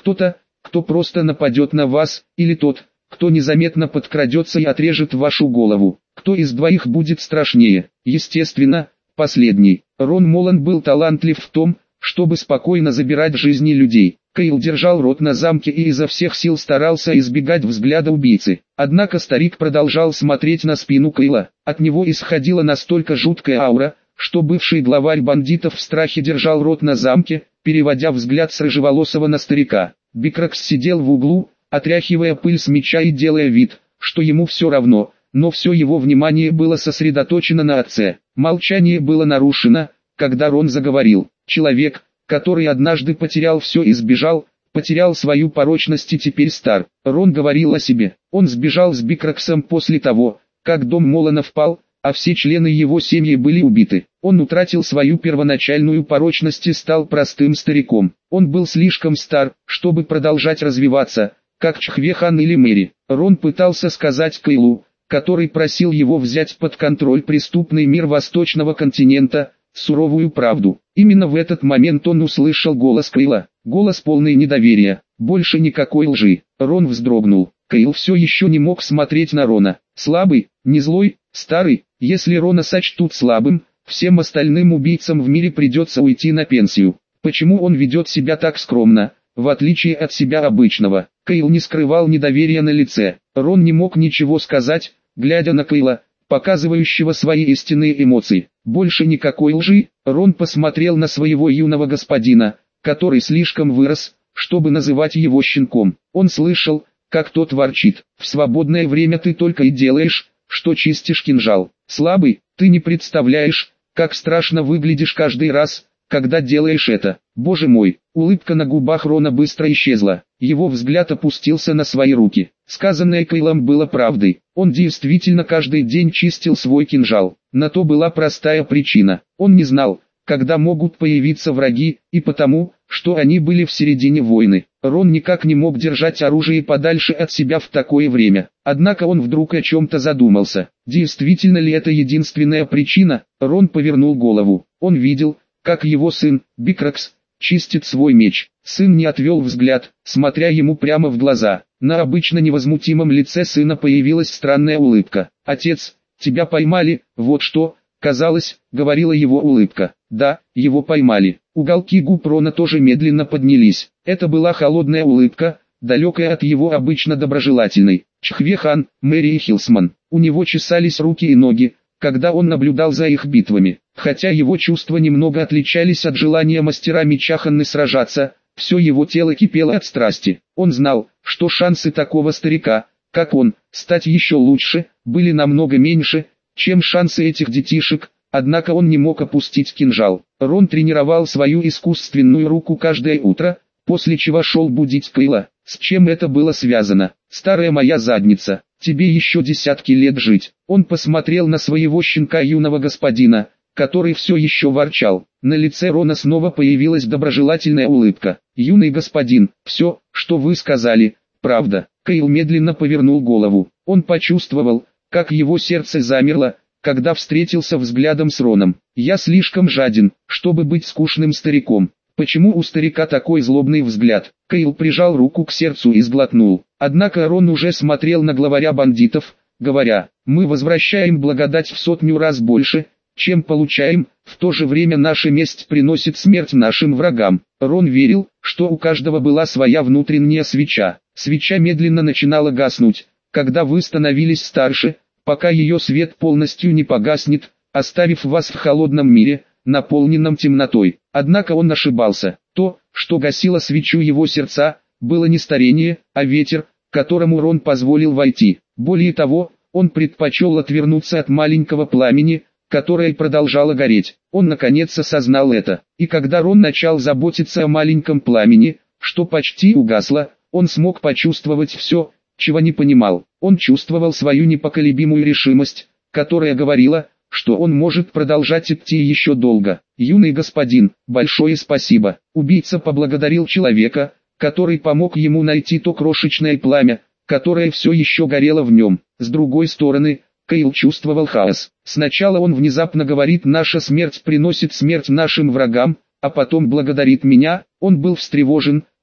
Кто-то, кто просто нападет на вас, или тот, кто незаметно подкрадется и отрежет вашу голову. Кто из двоих будет страшнее? Естественно, последний. Рон Молан был талантлив в том, чтобы спокойно забирать жизни людей. Кайл держал рот на замке и изо всех сил старался избегать взгляда убийцы. Однако старик продолжал смотреть на спину Кайла. От него исходила настолько жуткая аура, что бывший главарь бандитов в страхе держал рот на замке, переводя взгляд с рыжеволосого на старика. Бикракс сидел в углу, отряхивая пыль с меча и делая вид, что ему все равно, но все его внимание было сосредоточено на отце. Молчание было нарушено, когда Рон заговорил. Человек, который однажды потерял все и сбежал, потерял свою порочность и теперь стар. Рон говорил о себе. Он сбежал с Бикраксом после того, как дом Молана впал, а все члены его семьи были убиты. Он утратил свою первоначальную порочность и стал простым стариком. Он был слишком стар, чтобы продолжать развиваться, как Чхвехан или Мэри. Рон пытался сказать Кайлу, который просил его взять под контроль преступный мир Восточного континента, суровую правду. Именно в этот момент он услышал голос Кайла, голос полный недоверия, больше никакой лжи. Рон вздрогнул. Кайл все еще не мог смотреть на Рона. Слабый, не злой, старый. Если Рона сочтут слабым, всем остальным убийцам в мире придется уйти на пенсию. Почему он ведет себя так скромно, в отличие от себя обычного? Кайл не скрывал недоверия на лице. Рон не мог ничего сказать, глядя на Кайла, показывающего свои истинные эмоции. Больше никакой лжи. Рон посмотрел на своего юного господина, который слишком вырос, чтобы называть его щенком. Он слышал, как тот ворчит: «В свободное время ты только и делаешь, что чистишь кинжал. Слабый, ты не представляешь, как страшно выглядишь каждый раз, когда делаешь это». Боже мой, улыбка на губах Рона быстро исчезла. Его взгляд опустился на свои руки. Сказанное Кайлом было правдой. Он действительно каждый день чистил свой кинжал. На то была простая причина. Он не знал, когда могут появиться враги, и потому, что они были в середине войны. Рон никак не мог держать оружие подальше от себя в такое время. Однако он вдруг о чем-то задумался. Действительно ли это единственная причина? Рон повернул голову. Он видел, как его сын, Бикракс, чистит свой меч. Сын не отвел взгляд, смотря ему прямо в глаза. На обычно невозмутимом лице сына появилась странная улыбка. «Отец, тебя поймали, вот что», казалось, говорила его улыбка. Да, его поймали. Уголки губ Рона тоже медленно поднялись. Это была холодная улыбка, далекая от его обычно доброжелательной. Чхвехан, Мэри и Хилсман. У него чесались руки и ноги, когда он наблюдал за их битвами. Хотя его чувства немного отличались от желания мастера меча Ханны сражаться, все его тело кипело от страсти. Он знал, что шансы такого старика, как он, стать еще лучше, были намного меньше, чем шансы этих детишек, однако он не мог опустить кинжал. Рон тренировал свою искусственную руку каждое утро, после чего шел будить Кайла. С чем это было связано? «Старая моя задница, тебе еще десятки лет жить». Он посмотрел на своего щенка юного господина, который все еще ворчал. На лице Рона снова появилась доброжелательная улыбка. «Юный господин, все, что вы сказали, правда». Кайл медленно повернул голову. Он почувствовал, как его сердце замерло, когда встретился взглядом с Роном. «Я слишком жаден, чтобы быть скучным стариком. Почему у старика такой злобный взгляд?» Кайл прижал руку к сердцу и сглотнул. Однако Рон уже смотрел на главаря бандитов, говоря: «Мы возвращаем благодать в сотню раз больше, чем получаем, в то же время наша месть приносит смерть нашим врагам». Рон верил, что у каждого была своя внутренняя свеча. Свеча медленно начинала гаснуть, когда вы становились старше, пока ее свет полностью не погаснет, оставив вас в холодном мире, наполненном темнотой. Однако он ошибался. То, что гасило свечу его сердца, было не старение, а ветер, которому Рон позволил войти. Более того, он предпочел отвернуться от маленького пламени, которое продолжало гореть. Он наконец осознал это. И когда Рон начал заботиться о маленьком пламени, что почти угасло, он смог почувствовать все, чего не понимал. Он чувствовал свою непоколебимую решимость, которая говорила, что он может продолжать идти еще долго. «Юный господин, большое спасибо». Убийца поблагодарил человека, который помог ему найти то крошечное пламя, которое все еще горело в нем. С другой стороны, Кайл чувствовал хаос. Сначала он внезапно говорит: «Наша смерть приносит смерть нашим врагам», а потом благодарит меня. Он был встревожен,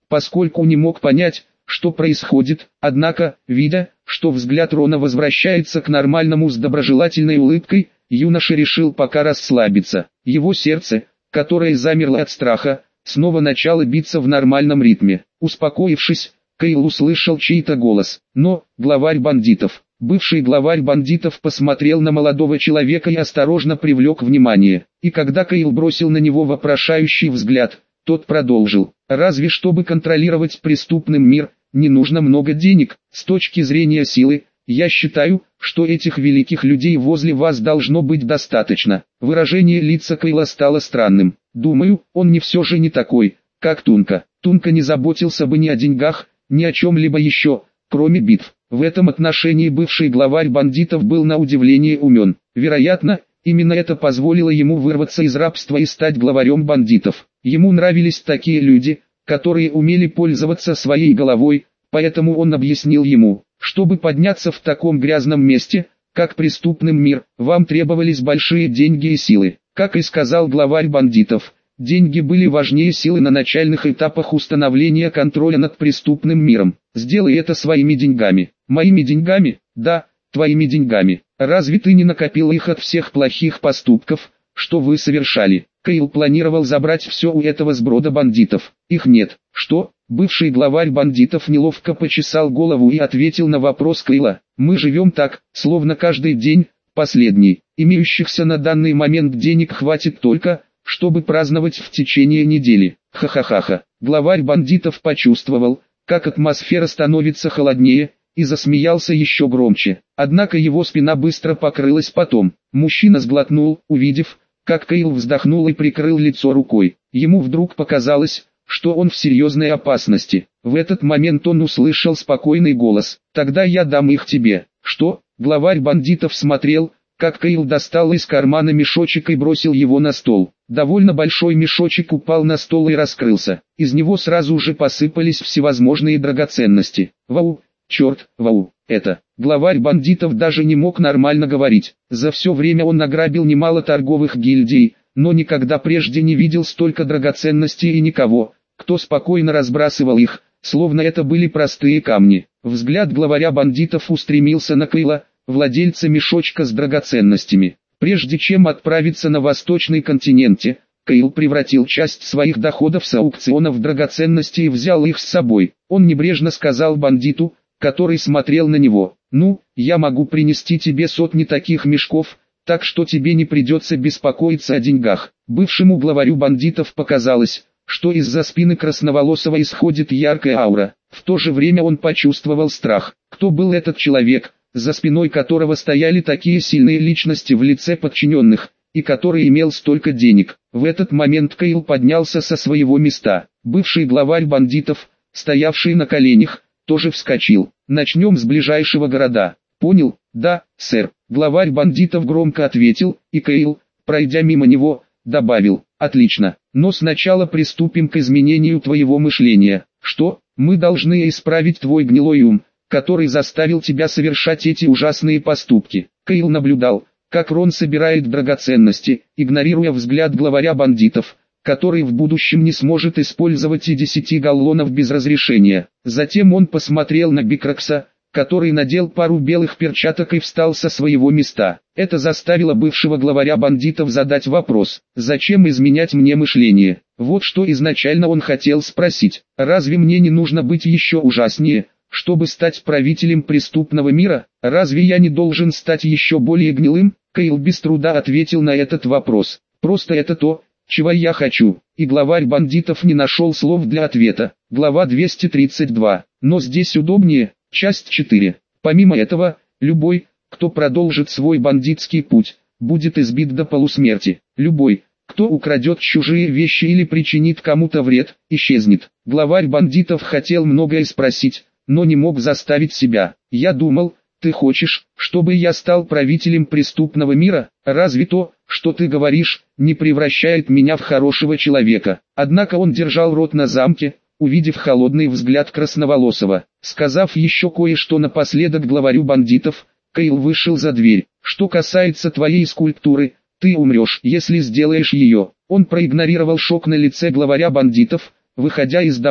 поскольку не мог понять, что происходит, однако, видя, что взгляд Рона возвращается к нормальному с доброжелательной улыбкой, юноша решил пока расслабиться. Его сердце, которое замерло от страха, снова начало биться в нормальном ритме. Успокоившись, Кайл услышал чей-то голос, но, главарь бандитов. Бывший главарь бандитов посмотрел на молодого человека и осторожно привлек внимание. И когда Кайл бросил на него вопрошающий взгляд, тот продолжил: «Разве чтобы контролировать преступный мир, не нужно много денег? С точки зрения силы, я считаю, что этих великих людей возле вас должно быть достаточно». Выражение лица Кайла стало странным. «Думаю, он не все же не такой, как Тунка. Тунка не заботился бы ни о деньгах, ни о чем-либо еще, кроме битв». В этом отношении бывший главарь бандитов был на удивление умен. Вероятно, именно это позволило ему вырваться из рабства и стать главарем бандитов. Ему нравились такие люди, которые умели пользоваться своей головой, поэтому он объяснил ему: чтобы подняться в таком грязном месте, как преступный мир, вам требовались большие деньги и силы. Как и сказал главарь бандитов, деньги были важнее силы на начальных этапах установления контроля над преступным миром. Сделай это своими деньгами. Моими деньгами? Да, твоими деньгами. Разве ты не накопил их от всех плохих поступков, что вы совершали? Кайл планировал забрать все у этого сброда бандитов. Их нет. Что? Бывший главарь бандитов неловко почесал голову и ответил на вопрос Кайла: мы живем так, словно каждый день последний. Имеющихся на данный момент денег хватит только, чтобы праздновать в течение недели. Ха-ха-ха-ха. Главарь бандитов почувствовал, как атмосфера становится холоднее, и засмеялся еще громче. Однако его спина быстро покрылась потом. Мужчина сглотнул, увидев, как Кайл вздохнул и прикрыл лицо рукой. Ему вдруг показалось, что он в серьезной опасности. В этот момент он услышал спокойный голос: «Тогда я дам их тебе». «Что?» Главарь бандитов смотрел, как Кайл достал из кармана мешочек и бросил его на стол. Довольно большой мешочек упал на стол и раскрылся. Из него сразу же посыпались всевозможные драгоценности. «Вау! Черт, вау! Это...» Главарь бандитов даже не мог нормально говорить. За все время он награбил немало торговых гильдий, но никогда прежде не видел столько драгоценностей и никого, кто спокойно разбрасывал их, словно это были простые камни. Взгляд главаря бандитов устремился на Кайла, владельца мешочка с драгоценностями. Прежде чем отправиться на восточный континенте, Кайл превратил часть своих доходов с аукционов драгоценностей и взял их с собой. Он небрежно сказал бандиту, который смотрел на него: «Ну, я могу принести тебе сотни таких мешков, так что тебе не придется беспокоиться о деньгах». Бывшему главарю бандитов показалось, что из-за спины Красноволосого исходит яркая аура. В то же время он почувствовал страх. Кто был этот человек, за спиной которого стояли такие сильные личности в лице подчиненных, и который имел столько денег? В этот момент Кайл поднялся со своего места. Бывший главарь бандитов, стоявший на коленях, тоже вскочил. «Начнем с ближайшего города». «Понял, да, сэр». Главарь бандитов громко ответил, и Кайл, пройдя мимо него, добавил: «Отлично, но сначала приступим к изменению твоего мышления». «Что? Мы должны исправить твой гнилой ум, который заставил тебя совершать эти ужасные поступки». Кайл наблюдал, как Рон собирает драгоценности, игнорируя взгляд главаря бандитов, который в будущем не сможет использовать и десяти галлонов без разрешения. Затем он посмотрел на Бикракса, который надел пару белых перчаток и встал со своего места. Это заставило бывшего главаря бандитов задать вопрос: «Зачем изменять мне мышление?» Вот что изначально он хотел спросить: «Разве мне не нужно быть еще ужаснее, чтобы стать правителем преступного мира? Разве я не должен стать еще более гнилым?» Кайл без труда ответил на этот вопрос: «Просто это то, чего я хочу». И главарь бандитов не нашел слов для ответа. Глава двести тридцать два. Но здесь удобнее. Часть четыре. Помимо этого, любой, кто продолжит свой бандитский путь, будет избит до полусмерти. Любой, кто украдет чужие вещи или причинит кому-то вред, исчезнет. Главарь бандитов хотел многое спросить, но не мог заставить себя. «Я думал, ты хочешь, чтобы я стал правителем преступного мира? Разве то, что ты говоришь, не превращает меня в хорошего человека?» Однако он держал рот на замке, увидев холодный взгляд Красноволосого. Сказав еще кое-что напоследок главарю бандитов, Кайл вышел за дверь. «Что касается твоей скульптуры, ты умрешь, если сделаешь ее». Он проигнорировал шок на лице главаря бандитов, выходя из дома.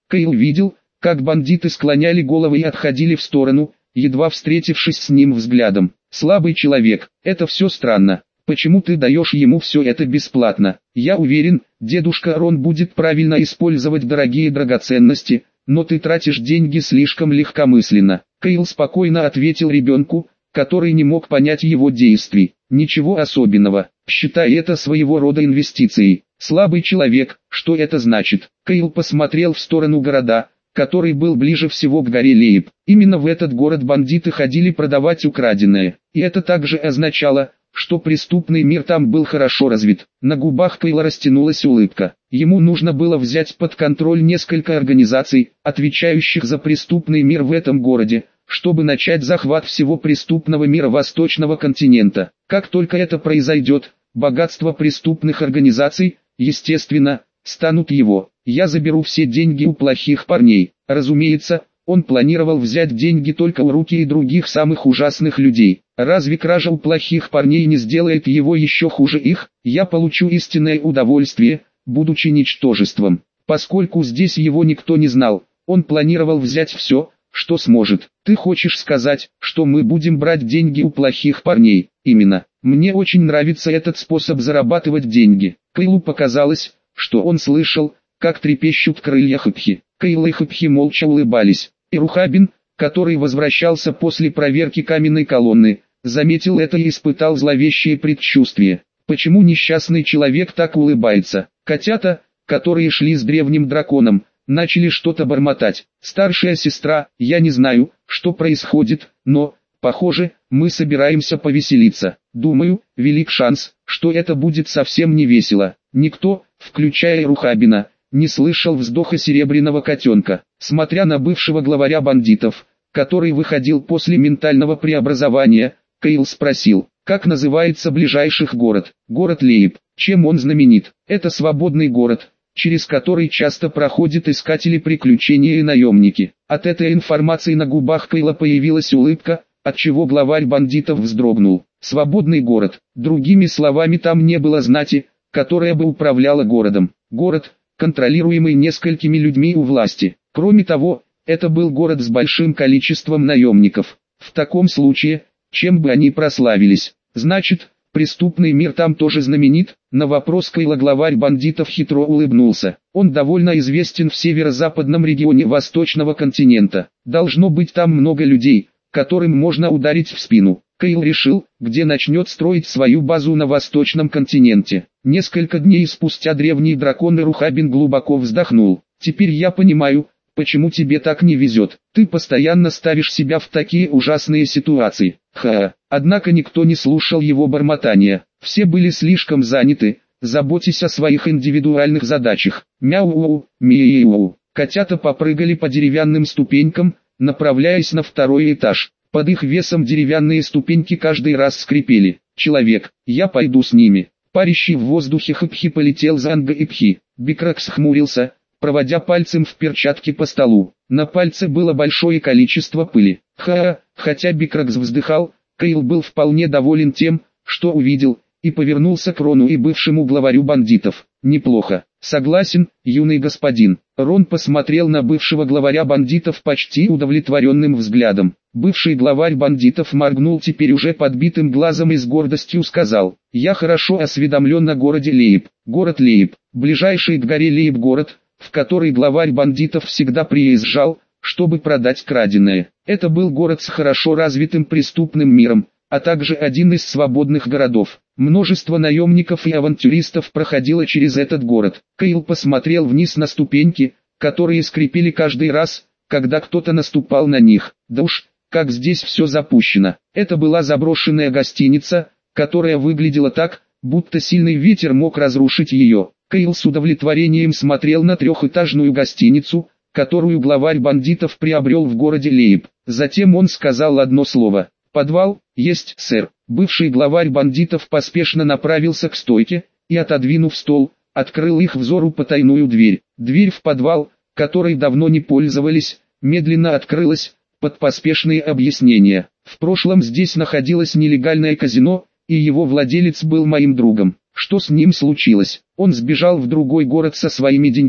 Кайл видел, как бандиты склоняли головы и отходили в сторону, едва встретившись с ним взглядом. «Слабый человек, это все странно. Почему ты даешь ему все это бесплатно? Я уверен, дедушка Рон будет правильно использовать дорогие драгоценности, но ты тратишь деньги слишком легкомысленно». Кайл спокойно ответил ребенку, который не мог понять его действий. «Ничего особенного, считай это своего рода инвестицией». «Слабый человек, что это значит?» Кайл посмотрел в сторону города, который был ближе всего к горе Лейб. Именно в этот город бандиты ходили продавать украденное, и это также означало, что преступный мир там был хорошо развит. На губах Кайла растянулась улыбка. Ему нужно было взять под контроль несколько организаций, отвечающих за преступный мир в этом городе, чтобы начать захват всего преступного мира Восточного континента. Как только это произойдет, богатство преступных организаций, естественно, станут его. Я заберу все деньги у плохих парней. Разумеется, он планировал взять деньги только у руки и других самых ужасных людей. Разве кража у плохих парней не сделает его еще хуже их? Я получу истинное удовольствие, будучи ничтожеством. Поскольку здесь его никто не знал, он планировал взять все, что сможет. Ты хочешь сказать, что мы будем брать деньги у плохих парней? Именно. Мне очень нравится этот способ зарабатывать деньги. Кайлу показалось, что он слышал, как трепещут крылья Хыпхи. Кайл и Хыпхи молча улыбались. И Рухабин, который возвращался после проверки каменной колонны, заметил это и испытал зловещее предчувствие. Почему несчастный человек так улыбается? Котята, которые шли с древним драконом, начали что-то бормотать. Старшая сестра, я не знаю, что происходит, но, похоже, мы собираемся повеселиться. Думаю, велик шанс, что это будет совсем не весело. Никто, включая Рухабина, не слышал вздоха серебряного котенка. Смотря на бывшего главаря бандитов, который выходил после ментального преобразования, Кайл спросил, как называется ближайший город? Город Лейб. Чем он знаменит? Это свободный город, через который часто проходят искатели приключений и наемники. От этой информации на губах Кайла появилась улыбка, отчего главарь бандитов вздрогнул. Свободный город. Другими словами, там не было знати, которая бы управляла городом. Город, контролируемый несколькими людьми у власти. Кроме того, это был город с большим количеством наемников. В таком случае, чем бы они прославились? Значит, преступный мир там тоже знаменит? На вопрос Кайла главарь бандитов хитро улыбнулся. Он довольно известен в северо-западном регионе Восточного континента. Должно быть там много людей, которым можно ударить в спину. Кайл решил, где начнет строить свою базу на Восточном континенте. Несколько дней спустя древний дракон и Рухабин глубоко вздохнул. «Теперь я понимаю, почему тебе так не везет. Ты постоянно ставишь себя в такие ужасные ситуации». Ха. Однако никто не слушал его бормотания. Все были слишком заняты, заботясь о своих индивидуальных задачах. Мяу, мяу. Котята попрыгали по деревянным ступенькам, направляясь на второй этаж. Под их весом деревянные ступеньки каждый раз скрипели. «Человек, я пойду с ними». Парящий в воздухе Хыпхи полетел за Анга и Пхи. Бикракс хмурился, проводя пальцем в перчатке по столу. На пальце было большое количество пыли. Ха, хотя Бикракс вздыхал, Кайл был вполне доволен тем, что увидел, и повернулся к Рону и бывшему главарю бандитов. «Неплохо. Согласен, юный господин». Рон посмотрел на бывшего главаря бандитов почти удовлетворенным взглядом. Бывший главарь бандитов моргнул теперь уже подбитым глазом и с гордостью сказал: «Я хорошо осведомлен о городе Лейб. Город Лейб, ближайший к горе Лейб город, в который главарь бандитов всегда приезжал, чтобы продать краденое. Это был город с хорошо развитым преступным миром, а также один из свободных городов. Множество наемников и авантюристов проходило через этот город». Кайл посмотрел вниз на ступеньки, которые скрипели каждый раз, когда кто-то наступал на них. Да уж, как здесь все запущено. Это была заброшенная гостиница, которая выглядела так, будто сильный ветер мог разрушить ее. Кайл с удовлетворением смотрел на трехэтажную гостиницу, которую главарь бандитов приобрел в городе Лейб. Затем он сказал одно слово: «Подвал, есть, сэр». Бывший главарь бандитов поспешно направился к стойке, и, отодвинув стол, открыл их взору потайную дверь. Дверь в подвал, которой давно не пользовались, медленно открылась, под поспешные объяснения. «В прошлом здесь находилось нелегальное казино, и его владелец был моим другом. Что с ним случилось? Он сбежал в другой город со своими деньгами.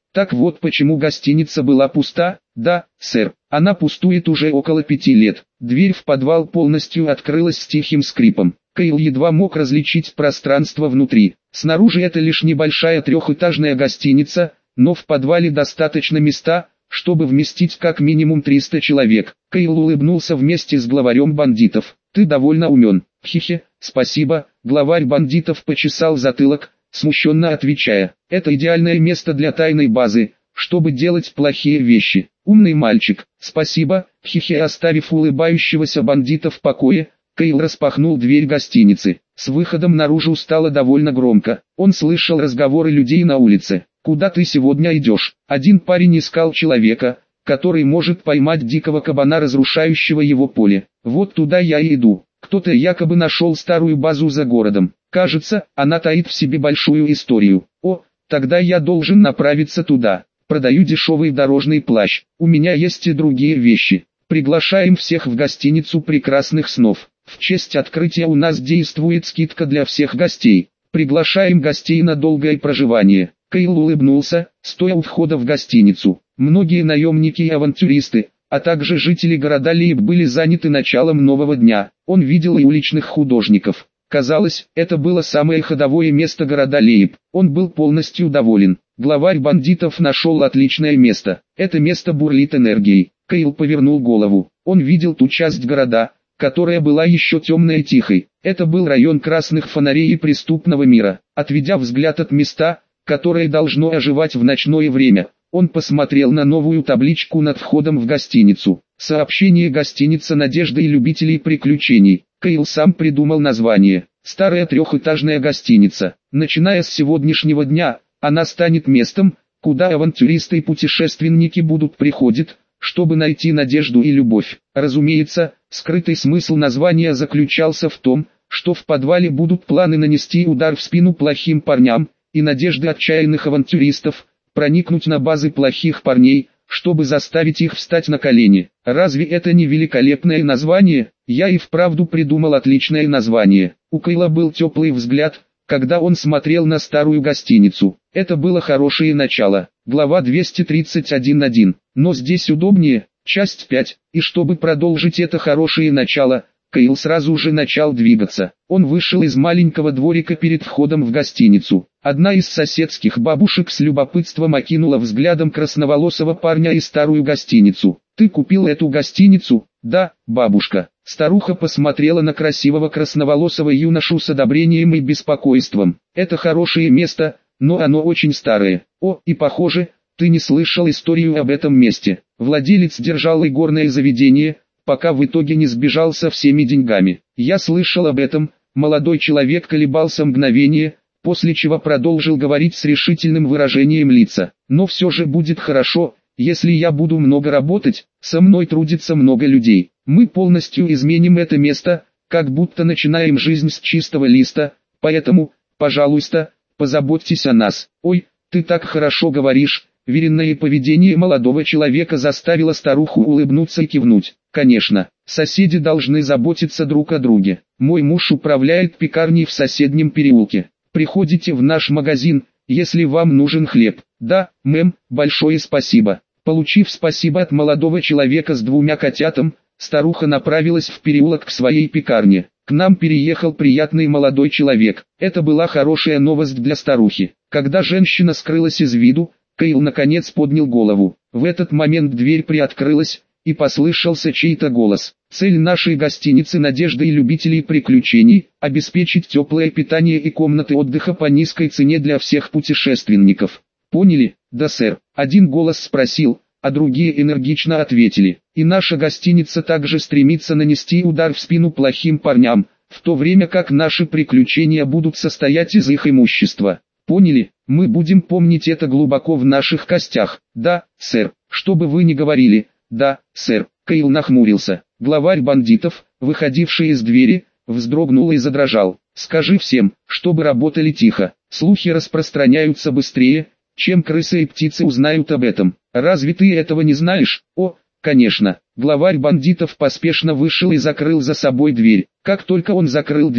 Так вот почему гостиница была пуста? Да, сэр, она пустует уже около пяти лет. Дверь в подвал полностью открылась с тихим скрипом. Кайл едва мог различить пространство внутри. Снаружи это лишь небольшая трехэтажная гостиница, но в подвале достаточно места, чтобы вместить как минимум триста человек. Кайл улыбнулся вместе с главарем бандитов. «Ты довольно умен». «Хе-хе, спасибо», главарь бандитов почесал затылок, смущенно отвечая. «Это идеальное место для тайной базы, чтобы делать плохие вещи». «Умный мальчик, спасибо», хе-хе. Оставив улыбающегося бандита в покое, Кайл распахнул дверь гостиницы. С выходом наружу стало довольно громко. Он слышал разговоры людей на улице. «Куда ты сегодня идешь?» Один парень искал человека, который может поймать дикого кабана, разрушающего его поле. «Вот туда я и иду». Кто-то якобы нашел старую базу за городом. Кажется, она таит в себе большую историю. О, тогда я должен направиться туда. Продаю дешевый дорожный плащ. У меня есть и другие вещи. Приглашаем всех в гостиницу прекрасных снов. В честь открытия у нас действует скидка для всех гостей. Приглашаем гостей на долгое проживание. Кайл улыбнулся, стоя у входа в гостиницу. Многие наемники и авантюристы, а также жители города Лейб были заняты началом нового дня. Он видел и уличных художников. Казалось, это было самое ходовое место города Лейб. Он был полностью доволен. Главарь бандитов нашел отличное место. Это место бурлит энергией. Кайл повернул голову. Он видел ту часть города, которая была еще темной и тихой. Это был район красных фонарей и преступного мира. Отведя взгляд от места, которое должно оживать в ночное время, он посмотрел на новую табличку над входом в гостиницу. Сообщение: гостиница «Надежда» и любителей приключений. Кайл сам придумал название. Старая трехэтажная гостиница. Начиная с сегодняшнего дня, она станет местом, куда авантюристы и путешественники будут приходить, чтобы найти надежду и любовь. Разумеется, скрытый смысл названия заключался в том, что в подвале будут планы нанести удар в спину плохим парням, и надежды отчаянных авантюристов проникнуть на базы плохих парней, чтобы заставить их встать на колени. Разве это не великолепное название? Я и вправду придумал отличное название. У Кайла был теплый взгляд, когда он смотрел на старую гостиницу. Это было хорошее начало. Глава двести тридцать один точка один. Но здесь удобнее. Часть пять. И чтобы продолжить это хорошее начало, Кайл сразу же начал двигаться. Он вышел из маленького дворика перед входом в гостиницу. Одна из соседских бабушек с любопытством окинула взглядом красноволосого парня и старую гостиницу. «Ты купил эту гостиницу?» «Да, бабушка». Старуха посмотрела на красивого красноволосого юношу с одобрением и беспокойством. «Это хорошее место, но оно очень старое. О, и похоже, ты не слышал историю об этом месте. Владелец держал игорное заведение, пока в итоге не сбежал со всеми деньгами. Я слышал об этом». Молодой человек колебался мгновение, после чего продолжил говорить с решительным выражением лица. «Но все же будет хорошо, если я буду много работать, со мной трудится много людей. Мы полностью изменим это место, как будто начинаем жизнь с чистого листа, поэтому, пожалуйста, позаботьтесь о нас». «Ой, ты так хорошо говоришь». Уверенное поведение молодого человека заставило старуху улыбнуться и кивнуть. «Конечно, соседи должны заботиться друг о друге. Мой муж управляет пекарней в соседнем переулке. Приходите в наш магазин, если вам нужен хлеб». «Да, мэм, большое спасибо». Получив спасибо от молодого человека с двумя котятам, старуха направилась в переулок к своей пекарне. К нам переехал приятный молодой человек. Это была хорошая новость для старухи. Когда женщина скрылась из виду, Кайл наконец поднял голову. В этот момент дверь приоткрылась, и послышался чей-то голос. «Цель нашей гостиницы «Надежда» и любителей приключений – обеспечить теплое питание и комнаты отдыха по низкой цене для всех путешественников». «Поняли?» «Да, сэр». Один голос спросил, а другие энергично ответили. «И наша гостиница также стремится нанести удар в спину плохим парням, в то время как наши приключения будут состоять из их имущества». «Поняли? Мы будем помнить это глубоко в наших костях». «Да, сэр». «Что бы вы ни говорили». «Да, сэр». Кайл нахмурился. Главарь бандитов, выходивший из двери, вздрогнул и задрожал. «Скажи всем, чтобы работали тихо. Слухи распространяются быстрее, чем крысы и птицы узнают об этом. Разве ты этого не знаешь?» «О, конечно». Главарь бандитов поспешно вышел и закрыл за собой дверь. Как только он закрыл дверь,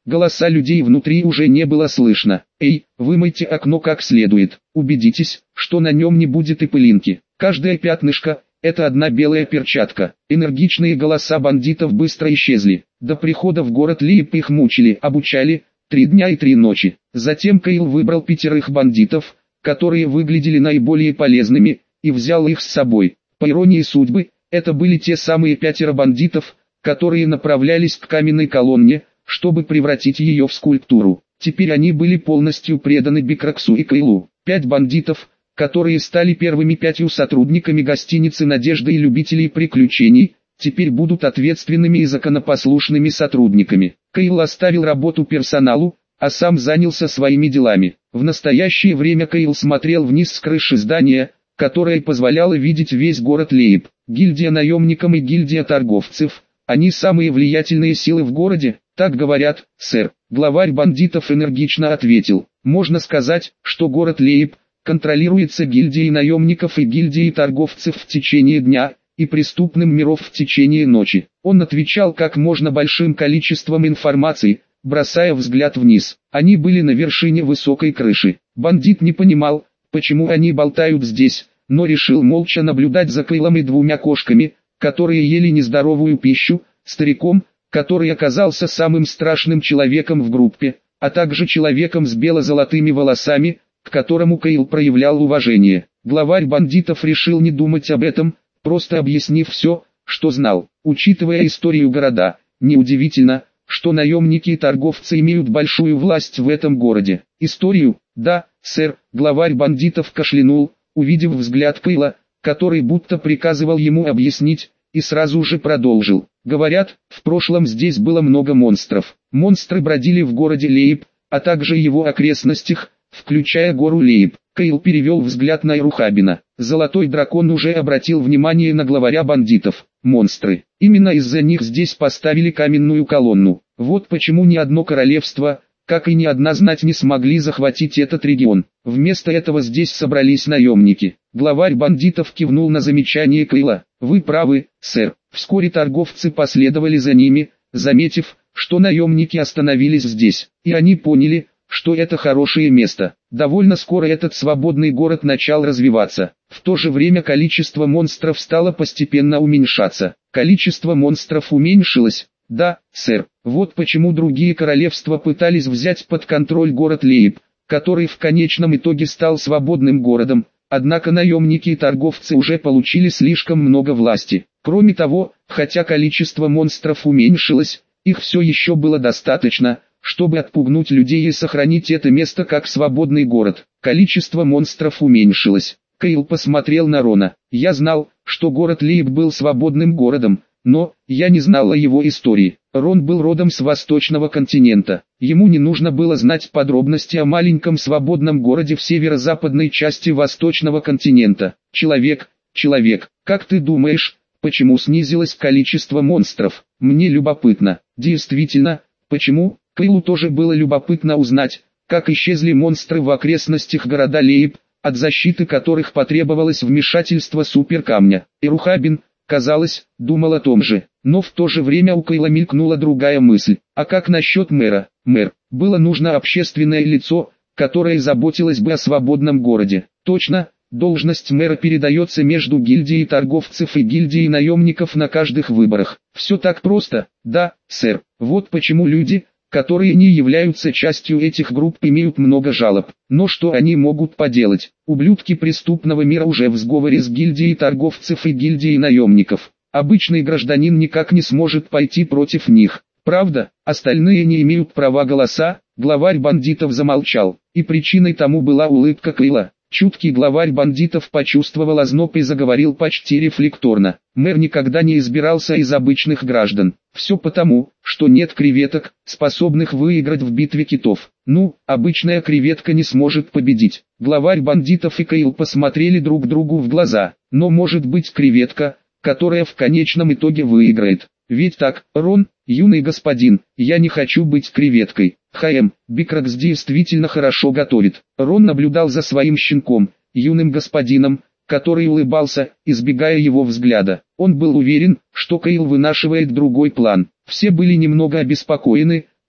Голоса людей внутри уже не было слышно. «Эй, вымойте окно как следует, убедитесь, что на нем не будет и пылинки. Каждое пятнышко – это одна белая перчатка». Энергичные голоса бандитов быстро исчезли. До прихода в город Лейб их мучили, обучали, три дня и три ночи. Затем Кейл выбрал пятерых бандитов, которые выглядели наиболее полезными, и взял их с собой. По иронии судьбы, это были те самые пятеро бандитов, которые направлялись к каменной колонне, чтобы превратить ее в скульптуру. Теперь они были полностью преданы Бикраксу и Кейлу. Пять бандитов, которые стали первыми пятью сотрудниками гостиницы «Надежда» и любителей приключений, теперь будут ответственными и законопослушными сотрудниками. Кейл оставил работу персоналу, а сам занялся своими делами. В настоящее время Кейл смотрел вниз с крыши здания, которое позволяло видеть весь город Лейб. Гильдия наемников и гильдия торговцев, они самые влиятельные силы в городе, так говорят, сэр. Главарь бандитов энергично ответил. Можно сказать, что город Лейб контролируется гильдией наемников и гильдией торговцев в течение дня, и преступным миров в течение ночи. Он отвечал как можно большим количеством информации, бросая взгляд вниз. Они были на вершине высокой крыши. Бандит не понимал, почему они болтают здесь, но решил молча наблюдать за Кейлом и двумя кошками, которые ели нездоровую пищу, стариком, который оказался самым страшным человеком в группе, а также человеком с бело-золотыми волосами, к которому Кейл проявлял уважение. Главарь бандитов решил не думать об этом, просто объяснив все, что знал. Учитывая историю города, неудивительно, что наемники и торговцы имеют большую власть в этом городе. Историю? Да, сэр. Главарь бандитов кашлянул, увидев взгляд Кейла, который будто приказывал ему объяснить, и сразу же продолжил. Говорят, в прошлом здесь было много монстров. Монстры бродили в городе Лейб, а также его окрестностях, включая гору Лейб. Кейл перевел взгляд на Ирухабина. Золотой дракон уже обратил внимание на главаря бандитов. Монстры. Именно из-за них здесь поставили каменную колонну. Вот почему ни одно королевство, как и ни одна знать не смогли захватить этот регион. Вместо этого здесь собрались наемники. Главарь бандитов кивнул на замечание Кейла. Вы правы, сэр. Вскоре торговцы последовали за ними, заметив, что наемники остановились здесь. И они поняли, что это хорошее место. Довольно скоро этот свободный город начал развиваться. В то же время количество монстров стало постепенно уменьшаться. Количество монстров уменьшилось? Да, сэр. Вот почему другие королевства пытались взять под контроль город Лейб, который в конечном итоге стал свободным городом. Однако наемники и торговцы уже получили слишком много власти. Кроме того, хотя количество монстров уменьшилось, их все еще было достаточно, чтобы отпугнуть людей и сохранить это место как свободный город. Количество монстров уменьшилось. Кейл посмотрел на Рона. Я знал, что город Лейб был свободным городом, но я не знал о его истории. Рон был родом с восточного континента. Ему не нужно было знать подробности о маленьком свободном городе в северо-западной части восточного континента. Человек, человек, как ты думаешь, почему снизилось количество монстров? Мне любопытно. Действительно, почему? Кейлу тоже было любопытно узнать, как исчезли монстры в окрестностях города Лейб, от защиты которых потребовалось вмешательство суперкамня. Ирухабин, казалось, думал о том же, но в то же время у Кейла мелькнула другая мысль. А как насчет мэра? Мэр, было нужно общественное лицо, которое заботилось бы о свободном городе. Точно, должность мэра передается между гильдией торговцев и гильдией наемников на каждых выборах. Все так просто? Да, сэр. Вот почему люди, которые не являются частью этих групп, имеют много жалоб. Но что они могут поделать? Ублюдки преступного мира уже в сговоре с гильдией торговцев и гильдией наемников. Обычный гражданин никак не сможет пойти против них. Правда, остальные не имеют права голоса. Главарь бандитов замолчал, и причиной тому была улыбка Кейла. Чуткий главарь бандитов почувствовал озноб и заговорил почти рефлекторно. Мэр никогда не избирался из обычных граждан. Все потому, что нет креветок, способных выиграть в битве китов. Ну, обычная креветка не сможет победить. Главарь бандитов и Кейл посмотрели друг другу в глаза. Но может быть креветка, которая в конечном итоге выиграет. Ведь так, Рон, юный господин, я не хочу быть креветкой. Хаем, Бикракс действительно хорошо готовит. Рон наблюдал за своим щенком, юным господином, который улыбался, избегая его взгляда. Он был уверен, что Кейл вынашивает другой план. Все были немного обеспокоены,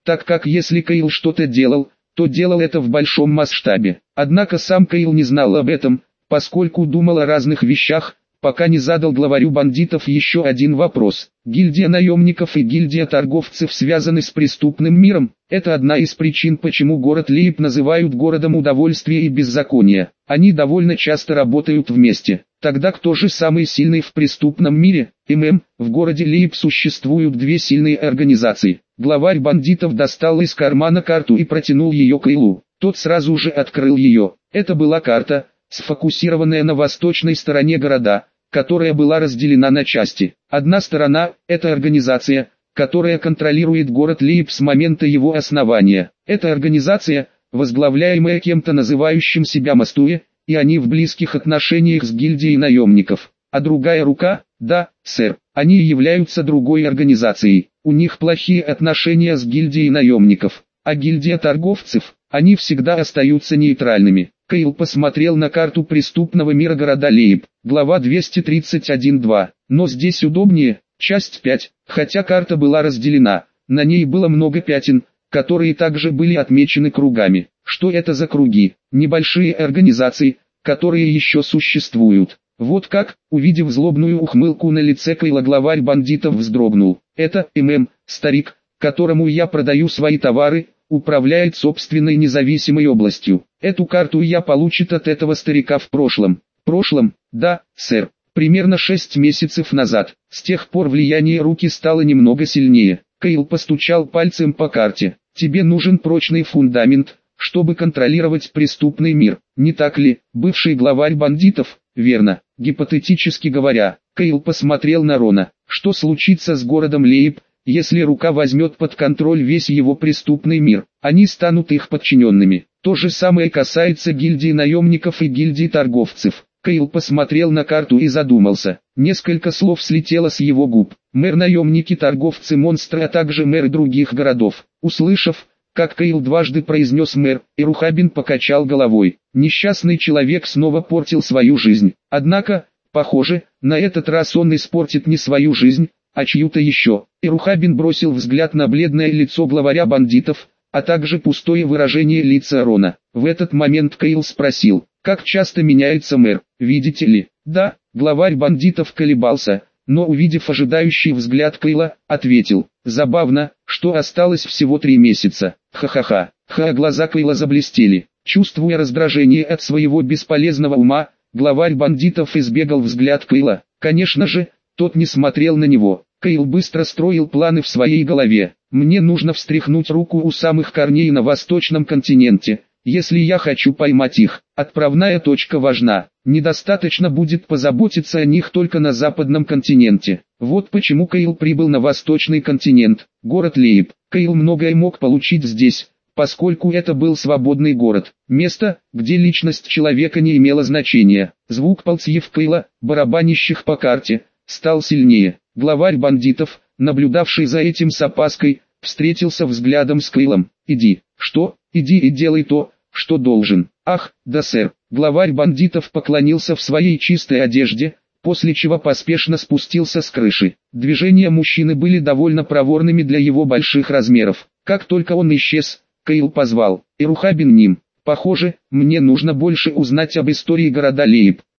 так как если Кейл что-то делал, то делал это в большом масштабе. Однако сам Кейл не знал об этом, поскольку думал о разных вещах, пока не задал главарю бандитов еще один вопрос. Гильдия наемников и гильдия торговцев связаны с преступным миром. Это одна из причин, почему город Лейб называют городом удовольствия и беззакония. Они довольно часто работают вместе. Тогда кто же самый сильный в преступном мире? ММ, в городе Лейб существуют две сильные организации. Главарь бандитов достал из кармана карту и протянул ее Кейлу. Тот сразу же открыл ее. Это была карта, сфокусированная на восточной стороне города, которая была разделена на части. Одна сторона – это организация, которая контролирует город Лейб с момента его основания. Эта организация, возглавляемая кем-то называющим себя Мастуэ, и они в близких отношениях с гильдией наемников. А другая рука, да, сэр, они являются другой организацией. У них плохие отношения с гильдией наемников, а гильдия торговцев, они всегда остаются нейтральными. Кейл посмотрел на карту преступного мира города Лейб, глава двести тридцать один точка два. Но здесь удобнее, часть пять, хотя карта была разделена, на ней было много пятен, которые также были отмечены кругами. Что это за круги? Небольшие организации, которые еще существуют. Вот как, увидев злобную ухмылку на лице Кейла, главарь бандитов вздрогнул. Это ММ, старик, которому я продаю свои товары, управляет собственной независимой областью. Эту карту я получит от этого старика в прошлом. В прошлом, да, сэр, примерно шесть месяцев назад. С тех пор влияние руки стало немного сильнее. Кейл постучал пальцем по карте. Тебе нужен прочный фундамент, чтобы контролировать преступный мир, не так ли, бывший главарь бандитов? Верно. Гипотетически говоря, Кейл посмотрел на Рона. Что случится с городом Лейб, если рука возьмет под контроль весь его преступный мир? Они станут их подчиненными. То же самое касается гильдии наемников и гильдии торговцев. Кейл посмотрел на карту и задумался. Несколько слов слетело с его губ. Мэр, наемники, торговцы, монстры, а также мэры других городов. Услышав, как Кейл дважды произнес мэр, Ирухабин покачал головой. Несчастный человек снова портил свою жизнь. Однако, похоже, на этот раз он испортит не свою жизнь, а чью-то еще. Ирухабин бросил взгляд на бледное лицо главаря бандитов, а также пустое выражение лица Рона. В этот момент Кейл спросил, как часто меняется мэр, видите ли? Да, главарь бандитов колебался, но увидев ожидающий взгляд Кейла, ответил, забавно, что осталось всего три месяца. Ха-ха-ха. Ха, глаза Кейла заблестели. Чувствуя раздражение от своего бесполезного ума, главарь бандитов избегал взгляд Кейла. Конечно же, тот не смотрел на него. Кейл быстро строил планы в своей голове. Мне нужно встряхнуть руку у самых корней на восточном континенте, если я хочу поймать их. Отправная точка важна. Недостаточно будет позаботиться о них только на западном континенте. Вот почему Кейл прибыл на восточный континент, город Лейб. Кейл многое мог получить здесь, поскольку это был свободный город. Место, где личность человека не имела значения. Звук пальцев Кейла, барабанящих по карте, стал сильнее. Главарь бандитов, наблюдавший за этим с опаской, встретился взглядом с Кейлом. «Иди». «Что? Иди и делай то, что должен». «Ах, да сэр». Главарь бандитов поклонился в своей чистой одежде, после чего поспешно спустился с крыши. Движения мужчины были довольно проворными для его больших размеров. Как только он исчез, Кейл позвал: «Ирухабин Ним, похоже, мне нужно больше узнать об истории города Лейб».